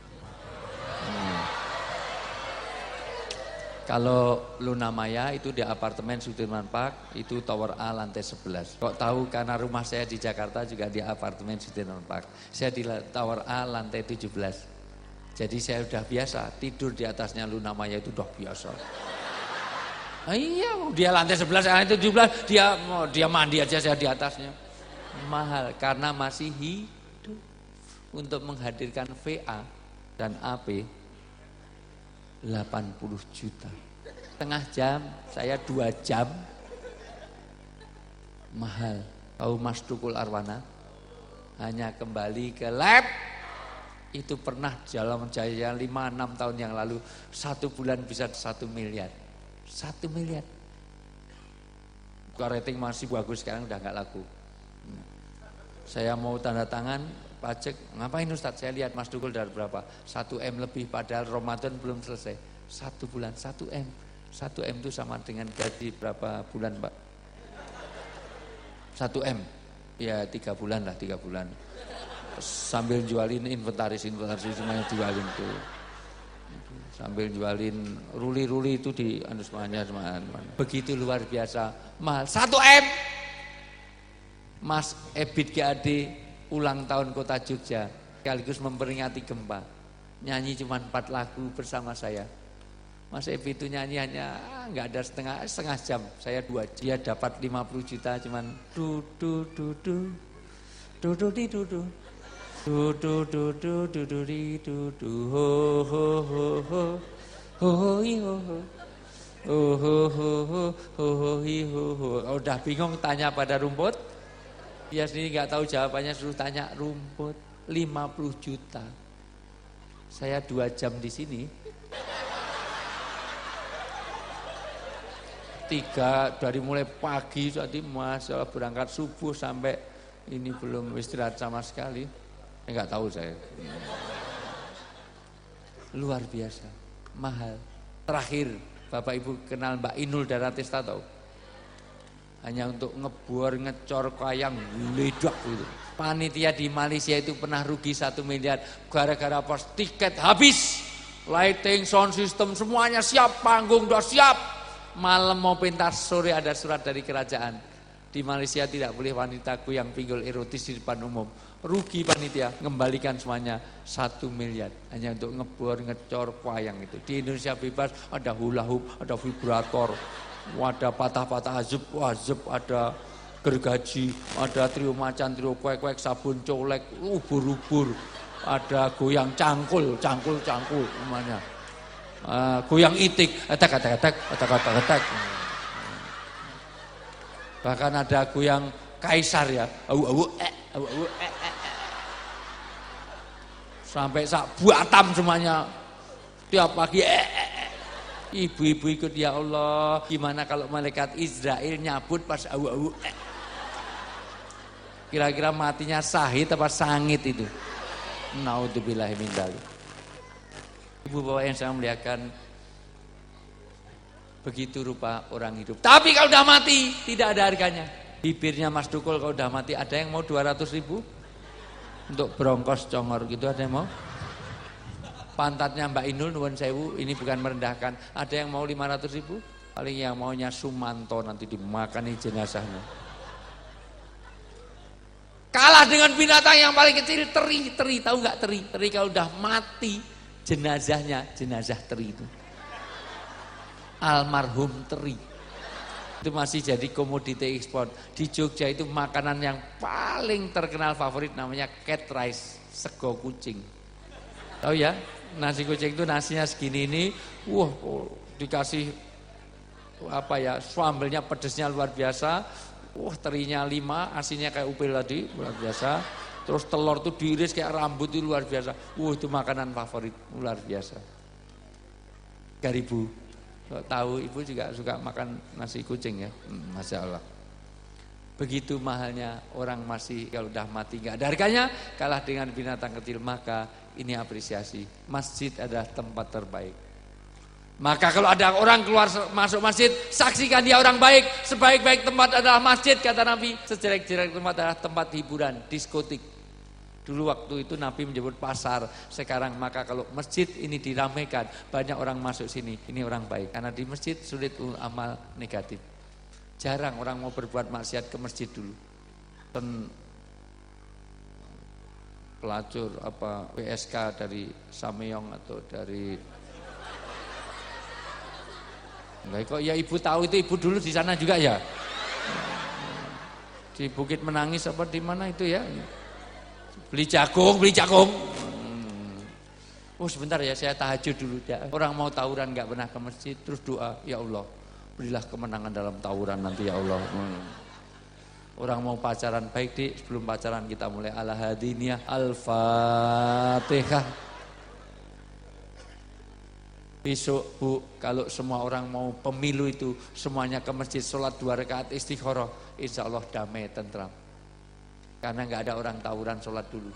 Speaker 1: Kalau Luna Maya itu di apartemen Sudirman Park itu Tower A lantai 11. Kok tahu karena rumah saya di Jakarta juga di apartemen Sudirman Park. Saya di Tower A lantai 17. Jadi saya udah biasa tidur di atasnya Luna Maya itu udah biasa. Iya, dia lantai 11, lantai 17, dia mandi aja saya di atasnya. Mahal karena masih hidup. Untuk menghadirkan VA dan AP 80 juta. Setengah jam, saya 2 jam. Mahal. Tahu Mas Tukul Arwana? Hanya kembali ke lab. Itu pernah dalam jaya 5-6 tahun yang lalu 1 bulan bisa 1 miliar. 1 miliar. Rating masih bagus, sekarang udah gak laku. Saya mau tanda tangan pajak, ngapain Ustadz? Saya lihat Mas Tukul dari berapa? 1M lebih, padahal Ramadan belum selesai. 1 bulan 1M. 1M itu sama dengan gaji berapa bulan Pak? 1M. Ya 3 bulan lah, 3 bulan. Sambil jualin inventaris semuanya jualin tuh. Sambil jualin ruli-ruli itu di semuanya. Begitu luar biasa mahal. 1M. Mas Ebit GAD ulang tahun Kota Jogja sekaligus memperingati gempa. Nyanyi cuma 4 lagu bersama saya. Mas Ebit itu nyanyi hanya enggak ada setengah jam. Saya 2 jam. Dia dapat 50 juta cuman du du du du du du di du du du du du du du du di du du ho ho ho ho ho ho ho ho. Oh ho ho ho ho ho ho. Udah bingung tanya pada rumput. Dia sendiri nggak tahu jawabannya, suruh tanya rumput. 50 juta. Saya 2 jam di sini. 3 dari mulai pagi tadi Masya Allah berangkat subuh sampai ini belum istirahat sama sekali. Nggak tahu saya. Luar biasa, mahal. Terakhir Bapak Ibu kenal Mbak Inul Daratista tahu? Hanya untuk ngebor, ngecor, kayang, ledak gitu. Panitia di Malaysia itu pernah rugi 1 miliar gara-gara pas tiket habis. Lighting, sound system semuanya siap, panggung udah siap. Malam mau pentas, sore ada surat dari kerajaan. Di Malaysia tidak boleh wanitaku yang pinggul erotis di depan umum. Rugi panitia, ngembalikan semuanya 1 miliar. Hanya untuk ngebor, ngecor, kayang itu. Di Indonesia bebas, ada hula hoop, ada vibrator. Ada patah-patah azub, ada gergaji, ada trio macan, trio kuek-kuek, sabun colek, ubur-ubur, ada goyang cangkul namanya. Goyang itik, etek. Bahkan ada goyang kaisar ya, sampai sak Batam semuanya tiap pagi Ibu-ibu ikut, ya Allah, gimana kalau malaikat Israel nyabut pas kira-kira matinya sahid apa sangit itu. Naudzubillahi min dzalik. Ibu bapak yang saya muliakan, begitu rupa orang hidup. Tapi kalau udah mati tidak ada harganya. Bibirnya Mas Dukul kalau udah mati, ada yang mau 200.000 untuk brongkos congor gitu, ada yang mau? Pantatnya Mbak Inul nuwun sewu, ini bukan merendahkan. Ada yang mau 500.000? Paling yang maunya Sumanto nanti dimakani jenazahnya. Kalah dengan binatang yang paling kecil, teri. Tahu nggak teri? Teri kalau udah mati jenazahnya jenazah teri itu. Almarhum teri. Itu masih jadi komoditi ekspor. Di Jogja itu makanan yang paling terkenal favorit namanya cat rice, sego kucing. Tahu ya? Nasi kucing itu nasinya segini ini, dikasih sambelnya pedesnya luar biasa. Terinya 5, asinnya kayak upil tadi, luar biasa. Terus telur tuh diiris kayak rambut itu luar biasa. Itu makanan favorit, luar biasa. Garibu. Tahu ibu juga suka makan nasi kucing ya, Masya Allah. Begitu mahalnya orang masih kalau udah mati nggak ada harganya, kalah dengan binatang kecil. Maka ini apresiasi. Masjid adalah tempat terbaik. Maka kalau ada orang keluar masuk masjid, saksikan dia orang baik. Sebaik-baik tempat adalah masjid, kata Nabi. Sejelek-jelek tempat adalah tempat hiburan, diskotik. Dulu waktu itu Nabi menyebut pasar. Sekarang maka kalau masjid ini diramaikan, banyak orang masuk sini, ini orang baik. Karena di masjid sulit amal negatif. Jarang orang mau berbuat maksiat ke masjid dulu. Dan pelacur PSK dari Samyong atau dari enggak kok ya ibu tahu itu, ibu dulu di sana juga ya. Di Bukit Menangis apa di mana itu ya? Beli jagung. Sebentar ya, saya tahajud dulu ya. Orang mau tawuran nggak pernah ke masjid, terus doa, ya Allah, berilah kemenangan dalam tawuran nanti ya Allah. Orang mau pacaran baik deh, sebelum pacaran kita mulai ala hadiniyah al-fatihah. Besok Bu, kalau semua orang mau pemilu itu semuanya ke masjid, sholat 2 rakaat istikharah, insya Allah damai tentram. Karena nggak ada orang tawuran, sholat dulu.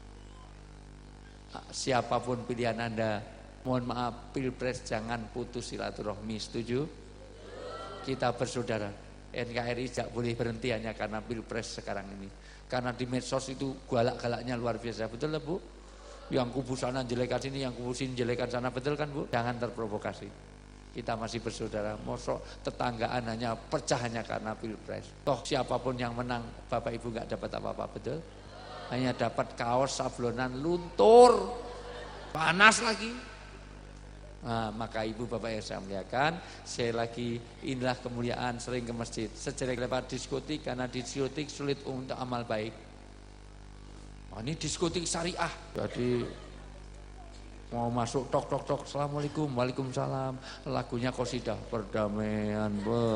Speaker 1: Siapapun pilihan Anda, mohon maaf, pilpres jangan putus silaturahmi, setuju? Kita bersaudara. NKRI tidak boleh berhenti hanya karena pilpres sekarang ini. Karena di medsos itu galak-galaknya luar biasa, betul lah Bu? Yang kubu sana jelekan sini, yang kubu sini jelekan sana, betul kan Bu? Jangan terprovokasi. Kita masih bersaudara, mosok tetanggaan hanya pecah hanya karena pilpres. Toh siapapun yang menang, Bapak Ibu nggak dapat apa-apa, betul? Hanya dapat kaos sablonan luntur, panas lagi. Nah, maka Ibu Bapak yang saya muliakan, saya lagi inilah kemuliaan sering ke masjid. Sejelek lewat diskotik, karena diskotik sulit untuk amal baik. Ini diskotik syariah, jadi mau masuk tok, assalamualaikum, waalaikumsalam, lagunya qasidah perdamaian,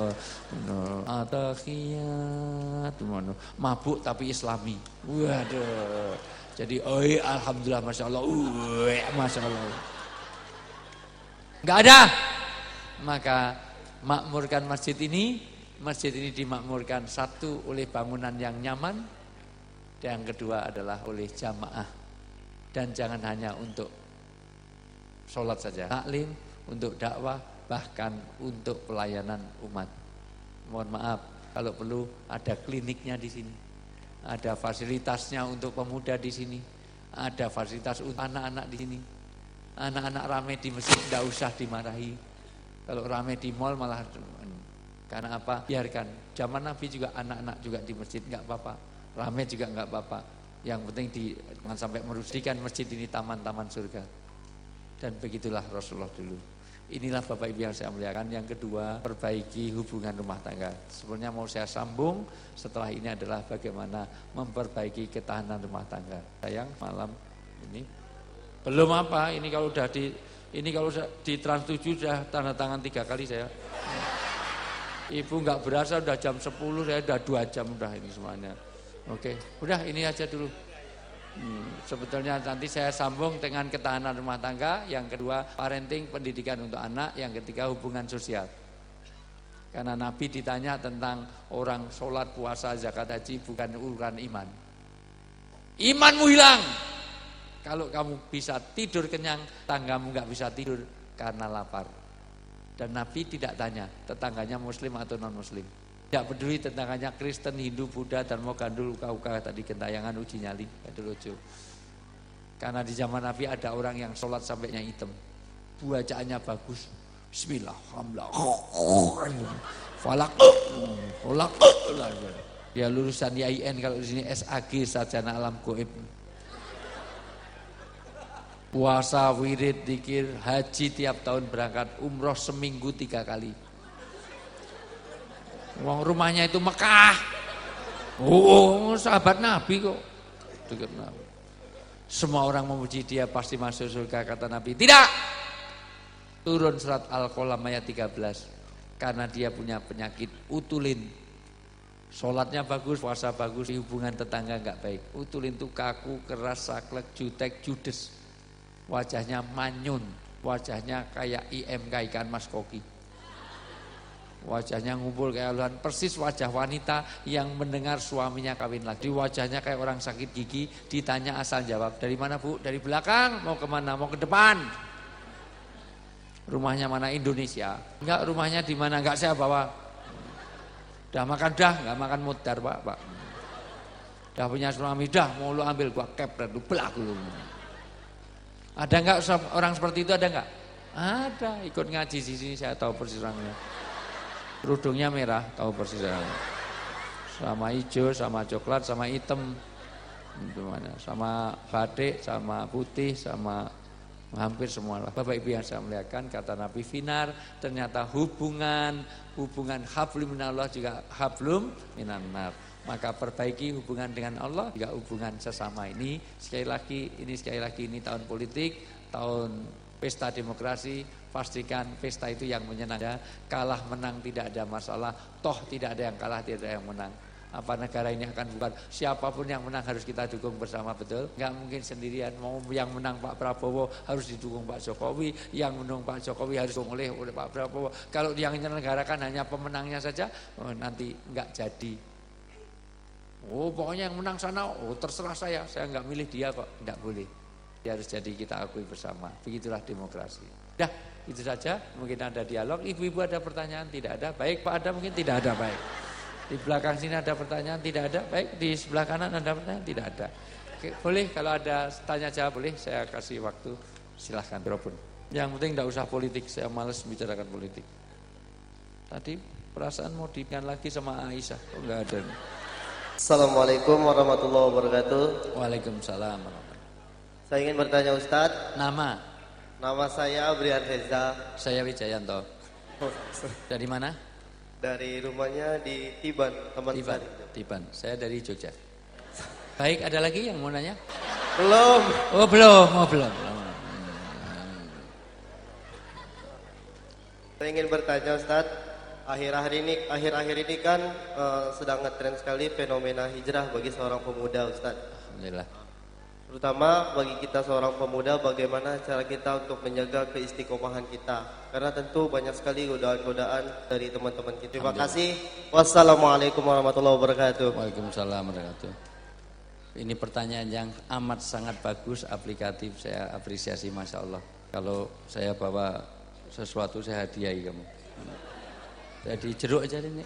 Speaker 1: atakhiyat, mabuk tapi islami, waduh, jadi alhamdulillah, masya Allah, masya Allah, nggak ada. Maka makmurkan masjid ini dimakmurkan, satu oleh bangunan yang nyaman, dan yang kedua adalah oleh jamaah, dan jangan hanya untuk sholat saja, taklim, untuk dakwah, bahkan untuk pelayanan umat. Mohon maaf, kalau perlu ada kliniknya di sini, ada fasilitasnya untuk pemuda di sini, ada fasilitas untuk anak-anak di sini. Anak-anak rame di masjid tidak usah dimarahi. Kalau rame di mall malah, karena apa? Biarkan. Zaman Nabi juga anak-anak juga di masjid, nggak apa-apa. Rame juga nggak apa-apa. Yang penting jangan sampai merugikan masjid ini taman-taman surga. Dan begitulah Rasulullah dulu. Inilah Bapak Ibu yang saya muliakan. Yang kedua, perbaiki hubungan rumah tangga. Sebenarnya mau saya sambung setelah ini adalah bagaimana memperbaiki ketahanan rumah tangga. Sayang malam ini belum apa. Ini kalau di Trans 7 sudah tanda tangan 3 kali saya. Ibu nggak berasa udah jam 10, saya udah 2 jam udah ini semuanya. Oke, udah ini aja dulu. Sebetulnya nanti saya sambung dengan ketahanan rumah tangga. Yang kedua, parenting, pendidikan untuk anak. Yang ketiga, hubungan sosial. Karena Nabi ditanya tentang orang sholat, puasa, zakat, haji bukan urusan iman. Imanmu hilang kalau kamu bisa tidur kenyang, tanggamu nggak bisa tidur karena lapar. Dan Nabi tidak tanya tetangganya muslim atau non muslim. Tidak peduli tetangganya Kristen, Hindu, Buddha, dan mau gandul, uka-uka tadi gentayangan, uji nyali, itu lucu. Karena di zaman Nabi ada orang yang sholat sampainya hitam, bacaannya bagus, Bismillah, alhamdulillah, falak, dia lulusan YIN, kalau di sini SAG, sarjana alam goib. Puasa, wirid, dzikir, haji tiap tahun berangkat, umroh seminggu 3 kali. Wong rumahnya itu Mekah. Oh, sahabat Nabi kok. Dekat Nabi. Semua orang memuji dia pasti masuk surga, kata Nabi. Tidak. Turun surat Al-Qalam ayat 13. Karena dia punya penyakit utulin. Sholatnya bagus, puasa bagus, hubungan tetangga enggak baik. Utulin itu kaku, keras, saklek, jutek, judes. Wajahnya manyun, wajahnya kayak IMK ikan mas koki. Wajahnya ngumpul kayak aluhan, persis wajah wanita yang mendengar suaminya kawin lagi. Wajahnya kayak orang sakit gigi, ditanya asal jawab. Dari mana bu? Dari belakang. Mau kemana? Mau ke depan. Rumahnya mana? Indonesia. Enggak, rumahnya di mana? Enggak, saya bawa. Dah makan dah? Enggak makan mudar pak. Dah punya suami dah, mau lu ambil gua kepret lu belak lu. Ada enggak orang seperti itu, ada enggak? Ada, ikut ngaji di sini saya tahu persis orangnya. Kerudungnya merah, tahu persis orangnya. Sama hijau, sama coklat, sama hitam. Sama batik, sama putih, sama hampir semua lah. Bapak Ibu yang saya muliakan, kata Nabi Finar, ternyata hubungan hablum minallah juga hablum minannar. Maka perbaiki hubungan dengan Allah, juga hubungan sesama ini. Sekali lagi ini tahun politik, tahun pesta demokrasi. Pastikan pesta itu yang menyenangkan. Kalah menang tidak ada masalah. Toh tidak ada yang kalah, tidak ada yang menang. Apa negara ini akan bukan siapapun yang menang harus kita dukung bersama, betul? Enggak mungkin sendirian. Mau yang menang Pak Prabowo harus didukung Pak Jokowi, yang menang Pak Jokowi harus didukung oleh Pak Prabowo. Kalau yang menyelenggarakan hanya pemenangnya saja, nanti enggak jadi. Oh pokoknya yang menang sana, oh terserah saya enggak milih dia kok, enggak boleh. Dia harus jadi kita akui bersama. Begitulah demokrasi. Dah, itu saja. Mungkin ada dialog. Ibu-ibu ada pertanyaan? Tidak ada. Baik, Pak ada mungkin tidak ada. Baik. Di belakang sini ada pertanyaan? Tidak ada. Baik, di sebelah kanan ada pertanyaan? Tidak ada. Oke, boleh kalau ada tanya jawab boleh saya kasih waktu. Silahkan telepon. Yang penting tidak usah politik. Saya malas bicarakan politik. Tadi perasaan mau dipikan lagi sama Aisyah. Oh enggak ada.
Speaker 2: Assalamualaikum warahmatullahi wabarakatuh.
Speaker 1: Waalaikumsalam.
Speaker 2: Saya ingin bertanya Ustadz. Nama saya Brian Reza.
Speaker 1: Saya Wijayanto. Dari mana?
Speaker 2: Dari rumahnya di Tiban, teman saya.
Speaker 1: Tiban. Saya dari Jogja. Baik, ada lagi yang mau nanya?
Speaker 2: Belum.
Speaker 1: Oh belum.
Speaker 2: Saya ingin bertanya Ustadz. Akhir-akhir ini kan sedang ngetren sekali fenomena hijrah bagi seorang pemuda Ustadz.
Speaker 1: Alhamdulillah.
Speaker 2: Terutama bagi kita seorang pemuda, bagaimana cara kita untuk menjaga keistiqomahan kita. Karena tentu banyak sekali godaan-godaan dari teman-teman kita. Terima kasih. Wassalamualaikum warahmatullahi wabarakatuh.
Speaker 1: Waalaikumsalam warahmatullahi wabarakatuh. Ini pertanyaan yang amat sangat bagus, aplikatif. Saya apresiasi, Masya Allah. Kalau saya bawa sesuatu, saya hadiahi kamu. Jadi jeruk aja ini.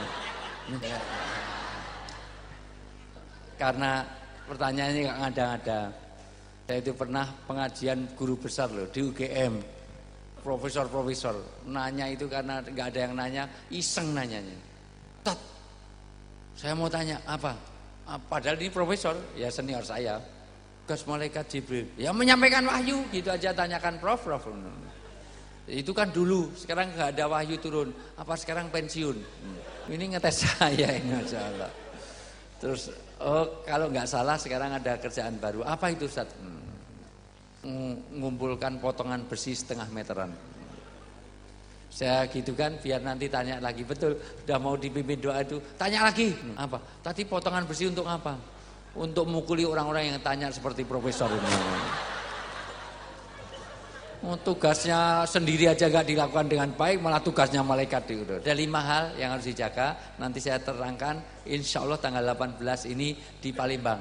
Speaker 1: Karena pertanyaannya nggak ngada-ngada. Saya itu pernah pengajian guru besar loh di UGM, profesor nanya itu karena nggak ada yang nanya, iseng nanyanya. Tat, saya mau tanya apa? Padahal ini profesor, ya senior saya. Gas malaikat Jibril, ya menyampaikan wahyu, gitu aja tanyakan prof. Itu kan dulu, sekarang nggak ada wahyu turun. Apa sekarang pensiun? Ini ngetes saya ini Masya Allah. Terus kalau nggak salah sekarang ada kerjaan baru. Apa itu Ustaz? Mengumpulkan potongan besi setengah meteran. Saya gitu kan biar nanti tanya lagi. Betul, udah mau dipimpin doa itu. Tanya lagi. Apa? Tadi potongan besi untuk apa? Untuk mukuli orang-orang yang tanya seperti profesor ini. Tugasnya sendiri aja gak dilakukan dengan baik, malah tugasnya malaikat itu. Ada 5 hal yang harus dijaga. Nanti saya terangkan, insya Allah tanggal 18 ini di Palembang.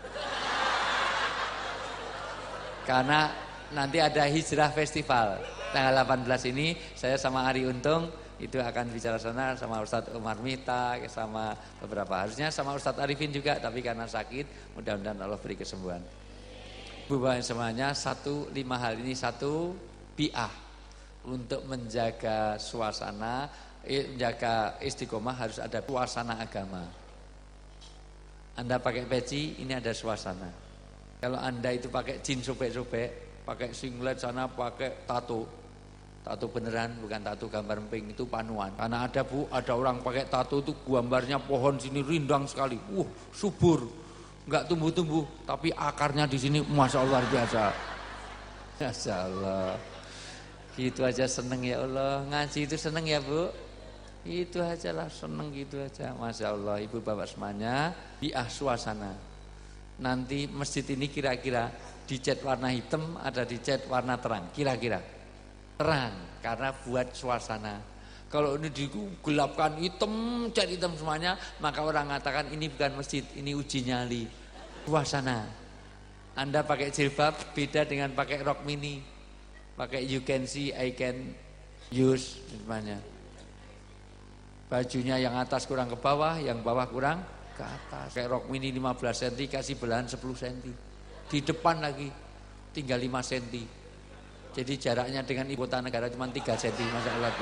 Speaker 1: Karena nanti ada hijrah festival. Tanggal 18 ini saya sama Ari Untung itu akan bicara sana sama Ustadz Umar Mita, sama beberapa. Harusnya sama Ustadz Arifin juga, tapi karena sakit, mudah-mudahan Allah beri kesembuhan. Bukan semuanya 5 hal ini. 1, bi'ah untuk menjaga suasana, menjaga istiqomah harus ada suasana agama. Anda pakai peci, ini ada suasana. Kalau Anda itu pakai jin sobek-sobek, pakai singlet sana, pakai tato, Tato beneran, bukan tato gambar emping, itu panuan. Karena ada Bu, ada orang pakai tato itu gambarnya pohon sini rindang sekali. Subur. Enggak tumbuh-tumbuh, tapi akarnya di sini Masya Allah luar biasa. Masya Allah. Gitu aja seneng ya Allah. Ngaji itu seneng ya Bu. Itu aja lah, seneng gitu aja. Masya Allah, Ibu Bapak semuanya, biah suasana. Nanti masjid ini kira-kira dicat warna hitam, ada dicat warna terang, kira-kira. Terang, karena buat suasana. Kalau ini digelapkan hitam, cat hitam semuanya, maka orang mengatakan ini bukan masjid, ini uji nyali. Suasana. Anda pakai jilbab beda dengan pakai rok mini. Pakai you can see, I can use semuanya. Bajunya yang atas kurang ke bawah, yang bawah kurang ke atas. Kayak rok mini 15 cm, kasih belahan 10 cm. Di depan lagi tinggal 5 cm. Jadi jaraknya dengan ibu kota negara cuma 3 cm, Masya Allah.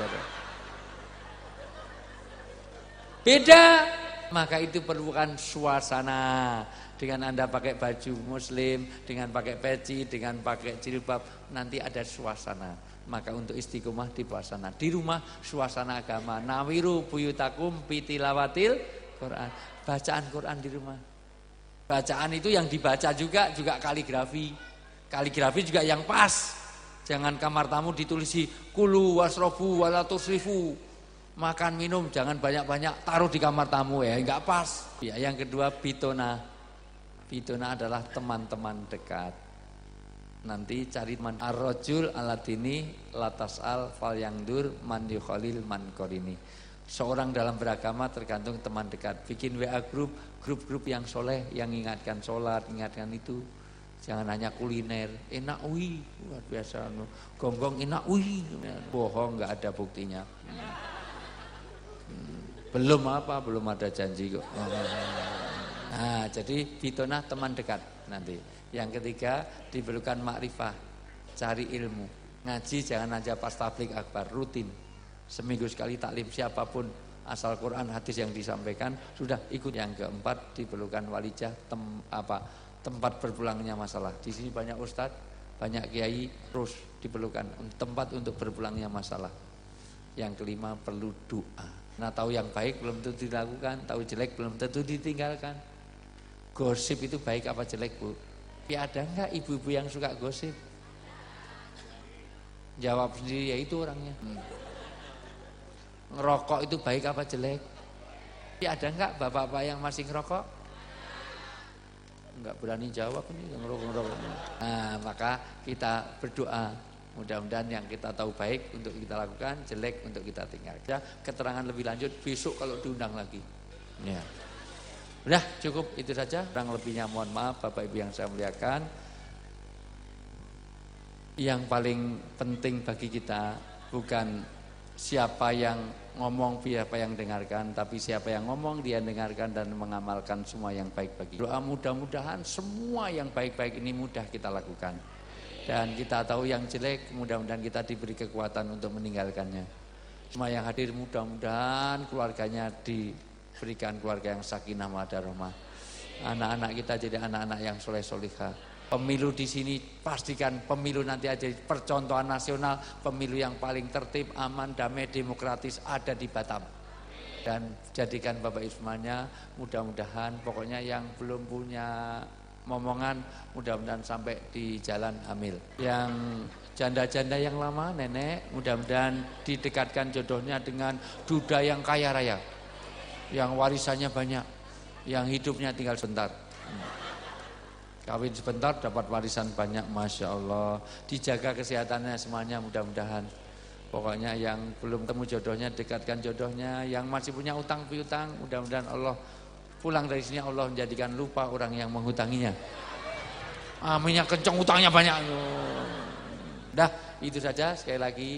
Speaker 1: Beda. Maka itu perlukan suasana. Dengan Anda pakai baju muslim, dengan pakai peci, dengan pakai jilbab, nanti ada suasana. Maka untuk istiqomah di suasana. Di rumah suasana agama. Nawiru buyutakum bitilawatil Quran. Bacaan Quran di rumah. Bacaan itu yang dibaca juga kaligrafi. Kaligrafi juga yang pas. Jangan kamar tamu ditulisi kulu wasrofu wala tusrifu. Makan minum jangan banyak-banyak taruh di kamar tamu ya, enggak pas. Ya, yang kedua bitona. Bitona adalah teman-teman dekat. Nanti cari man ar-rajul alatini latasal fal yangdur man yukhalil man korini. Seorang dalam beragama tergantung teman dekat. Bikin WA grup yang soleh, yang ingatkan sholat, ingatkan itu. Jangan hanya kuliner, enak wih, luar biasa. Gonggong enak wih, bohong, nggak ada buktinya. Belum ada janji kok. Nah, jadi bitona teman dekat nanti. Yang ketiga diperlukan makrifah, cari ilmu. Ngaji jangan aja pas tabligh akbar, rutin. Seminggu sekali taklim siapapun, asal Quran hadis yang disampaikan sudah ikut. Yang keempat diperlukan walijah, tempat berpulangnya masalah. Di sini banyak ustadz, banyak kiai, terus diperlukan tempat untuk berpulangnya masalah. Yang kelima perlu doa. Nah, tahu yang baik belum tentu dilakukan, tahu jelek belum tentu ditinggalkan. Gosip itu baik apa jelek, Bu? Tapi ada enggak ibu-ibu yang suka gosip? Jawab sendiri, ya itu orangnya. Ngerokok itu baik apa jelek? Tapi ada enggak bapak-bapak yang masih ngerokok? Enggak berani jawab ini ngerokok. Nah, maka kita berdoa, mudah-mudahan yang kita tahu baik untuk kita lakukan, jelek untuk kita tinggalkan. Ya, keterangan lebih lanjut besok kalau diundang lagi. Ya. Udah cukup itu saja. Kurang lebihnya mohon maaf Bapak Ibu yang saya muliakan. Yang paling penting bagi kita bukan siapa yang ngomong, siapa yang dengarkan, tapi siapa yang ngomong dia dengarkan dan mengamalkan semua yang baik bagi. Doa mudah-mudahan semua yang baik-baik ini mudah kita lakukan. Dan kita tahu yang jelek, mudah-mudahan kita diberi kekuatan untuk meninggalkannya. Semua yang hadir mudah-mudahan keluarganya diberikan keluarga yang sakinah mawaddah rahmah. Anak-anak kita jadi anak-anak yang soleh-solihah. Pemilu di sini pastikan pemilu nanti aja percontohan nasional, pemilu yang paling tertib, aman, damai, demokratis ada di Batam. Dan jadikan Bapak Ibu semuanya mudah-mudahan pokoknya yang belum punya momongan mudah-mudahan sampai di jalan hamil. Yang janda-janda yang lama, nenek, mudah-mudahan didekatkan jodohnya dengan duda yang kaya raya. Yang warisannya banyak, yang hidupnya tinggal sebentar. Kawin sebentar dapat warisan banyak, Masya Allah. Dijaga kesehatannya semuanya mudah-mudahan. Pokoknya yang belum temu jodohnya dekatkan jodohnya. Yang masih punya utang piutang mudah-mudahan Allah pulang dari sini Allah menjadikan lupa orang yang menghutanginya. Aminnya kenceng, utangnya banyak. Dah itu saja. Sekali lagi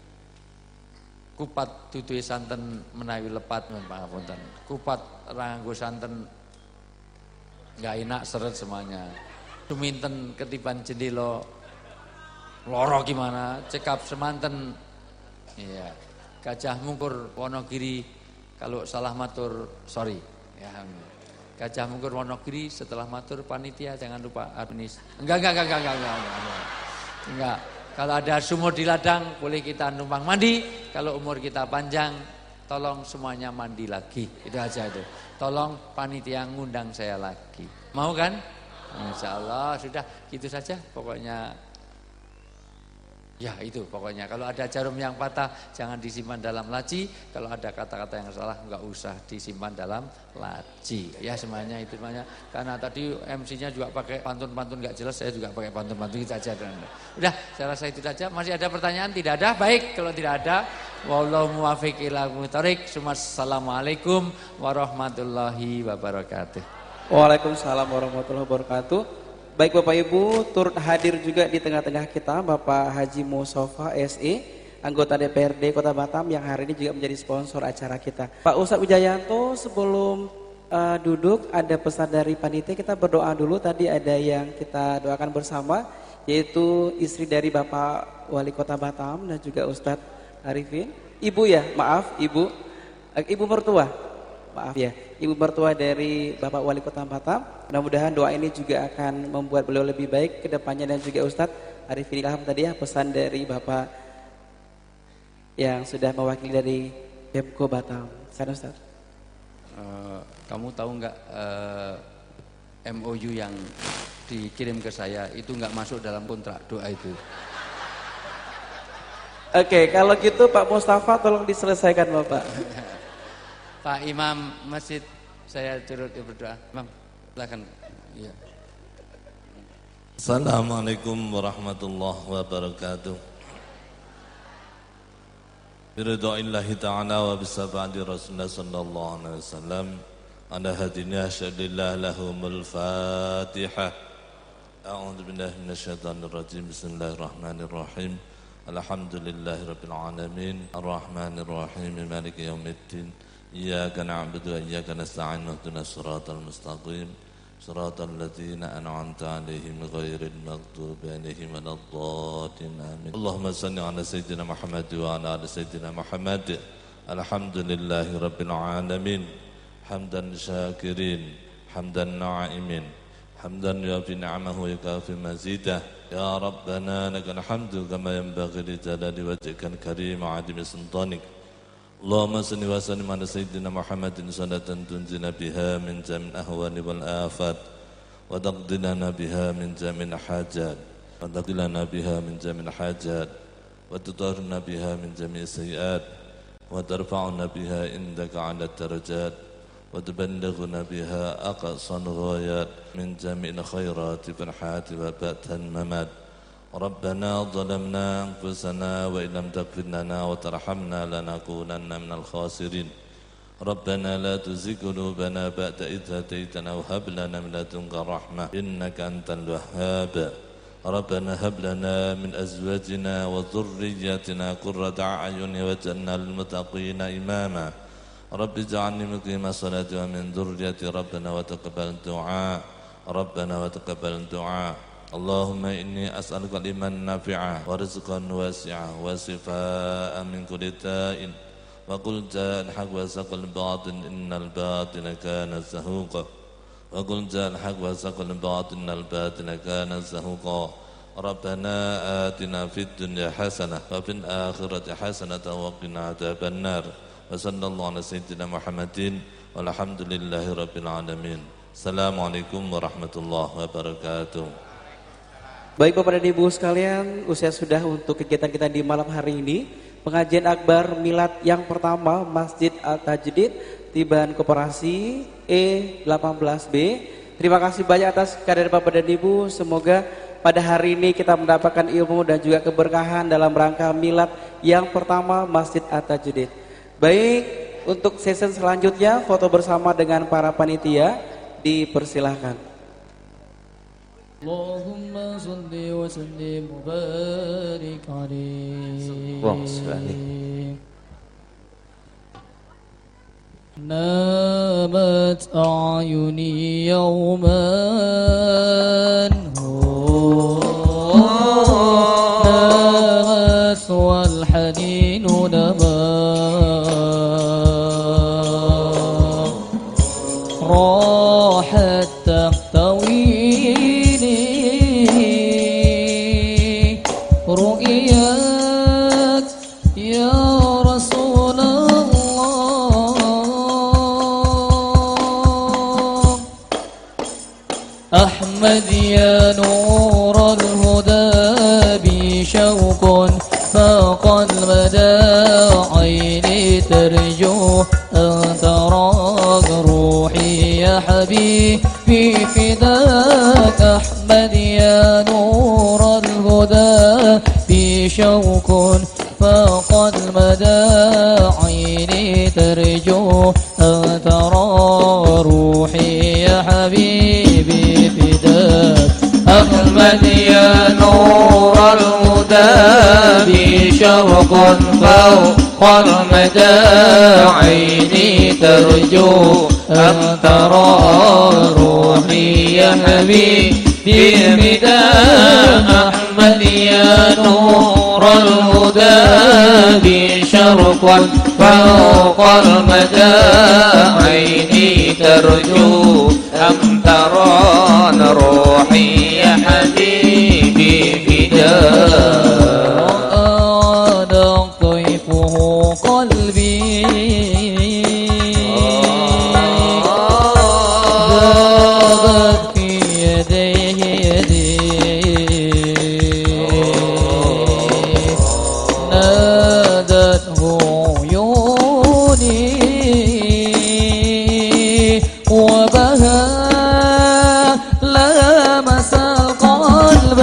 Speaker 1: kupat tutui santen menawi lepat pangapunten. Kupat ranggo santen nggak enak seret semuanya. Tuminten ketiban jendela loro gimana? Cekap semanten. Iya. Gajah Mungkur Wonogiri kalau salah matur sorry. Ya. Gajah Mungkur Wonogiri setelah matur panitia jangan lupa administ. Enggak. Kalau ada sumur di ladang, boleh kita numpang mandi. Kalau umur kita panjang, tolong semuanya mandi lagi. Itu aja itu. Tolong panitia ngundang saya lagi. Mau kan? Insya Allah sudah gitu saja. Pokoknya ya itu pokoknya. Kalau ada jarum yang patah jangan disimpan dalam laci. Kalau ada kata-kata yang salah enggak usah disimpan dalam laci. Ya semuanya itu semuanya. Karena tadi MC-nya juga pakai pantun-pantun enggak jelas, saya juga pakai pantun-pantun itu saja. Udah, saya rasa itu saja. Masih ada pertanyaan? Tidak ada? Baik, kalau tidak ada, wallahu muwaffiq ila aqwamit thoriq. Assalamualaikum warahmatullahi wabarakatuh.
Speaker 3: Waalaikumsalam warahmatullahi wabarakatuh. Baik Bapak Ibu, turut hadir juga di tengah-tengah kita Bapak Haji Mustafa SE, anggota DPRD Kota Batam yang hari ini juga menjadi sponsor acara kita. Pak Ustadz Wijayanto, sebelum duduk ada pesan dari panitia, kita berdoa dulu. Tadi ada yang kita doakan bersama, yaitu istri dari Bapak Wali Kota Batam dan juga Ustadz Arifin. Ibu ya, maaf Ibu mertua. Maaf ya, ibu mertua dari Bapak Wali Kota Batam. Mudah-mudahan doa ini juga akan membuat beliau lebih baik ke depannya, dan juga Ustadz Arifin Ilham tadi ya, pesan dari Bapak yang sudah mewakili dari Pemko Batam. Silakan Ustadz.
Speaker 4: Kamu tahu nggak MOU yang dikirim ke saya itu nggak masuk dalam kontrak doa itu?
Speaker 3: Oke, kalau gitu Pak Mustafa tolong diselesaikan Bapak.
Speaker 4: Pak Imam Masjid, saya turut berdoa. Imam, silakan. Ya.
Speaker 5: Assalamualaikum warahmatullahi wabarakatuh. Biridha'illahi ta'ala wa bisabadi Rasulullah sallallahu alaihi wasallam. Ala hadina syadillah lahumul Fatihah. A'udzu billahi minasyaitonir rajim. Bismillahirrahmanirrahim. Alhamdulillahi rabbil alamin. Arrahmanir rahim. Maliki yaumiddin. إياك نعبد وإياك نستعين واهدنا الصراط المستقيم صراط الذين أنعمت عليهم غير المغضوب عليهم ولا الضالين آمين اللهم صل على سيدنا محمد وعلى آل سيدنا محمد الحمد لله رب العالمين حمدا شاكرين حمدا ناعمين حمدا يوفي نعمه ويكافئ مزيده يا ربنا لك الحمد كما ينبغي لجلال وجهك الكريم وعظيم سلطانك اللهم صل وسلم على سيدنا محمد صلاة تنجينا بها من جميع الأهوال والآفات وتقضي لنا بها من جميع الحاجات وتطهرنا بها من جميع السيئات وترفعنا بها عندك على الدرجات وتبلغنا بها أقصى الغايات من جميع الخيرات في الحياة وبعد الممات ربنا ظلمنا أنفسنا وإن لم تغفر لنا وترحمنا لنكونن من الخاسرين ربنا لا تزغ قلوبنا بعد إذ هديتنا وهب لنا من لدنك رحمة إنك أنت الوهاب ربنا هب لنا من أزواجنا وذرياتنا قرة أعين واجعلنا للمتقين إماما رب اجعلني مقيم الصلاة ومن ذريتي ربنا وتقبل الدعاء اللهم إني أسألك الإيمان نافعا ورزقا واسعا وشفاء من كل داء وقل جاء الحق وزهق الباطل إن الباطل كان زهوقا وقل جاء الحق وزهق الباطل إن الباطل كان زهوقا ربنا آتنا في الدنيا حسنة وفي الآخرة حسنة وقنا عذاب النار وصلى الله على سيدنا محمد والحمد لله رب العالمين السلام عليكم ورحمة الله وبركاته.
Speaker 3: Baik Bapak dan Ibu sekalian, usia sudah untuk kegiatan kita di malam hari ini. Pengajian akbar milad yang pertama Masjid Al-Tajdid Tiban Koperasi E18B. Terima kasih banyak atas kehadiran Bapak dan Ibu. Semoga pada hari ini kita mendapatkan ilmu dan juga keberkahan dalam rangka milad yang pertama Masjid Al-Tajdid. Baik, untuk sesi selanjutnya foto bersama dengan para panitia dipersilahkan.
Speaker 6: اللهم صل وسلم وبارك عليه نامت أعيني يوما نامت والحنين نما راحت تحتوي رؤيا ترجو أن تراك روحي يا حبيبي فداك أحمد يا نور الهدى في شوق فاق المدى عيني ترجو أن ترى روحي يا حبيبي فداك أحمد يا نور الهدى بشوق فوق المدى عيني ترجو أن ترى روحي يا حبيبي فداك أحمد يا نور الهدى بشرق فوق المدى عيني ترجو أن ترى روحي يا حبيبي فداك أنا طيفه قلبي ذابت في يديه يدي نادته عيوني وبهى لامس القلب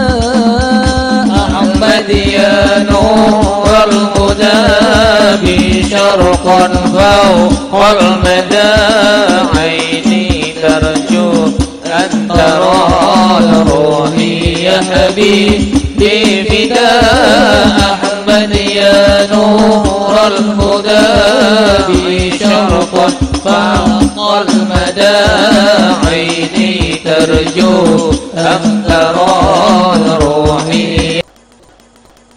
Speaker 1: أحمد يا نور الهدى بشرق فوق المدى عيني ترجو أن ترى روحي يا حبيبي فداك أحمد يا نور الهدى بشرق فوق المدى عيني ترجو أن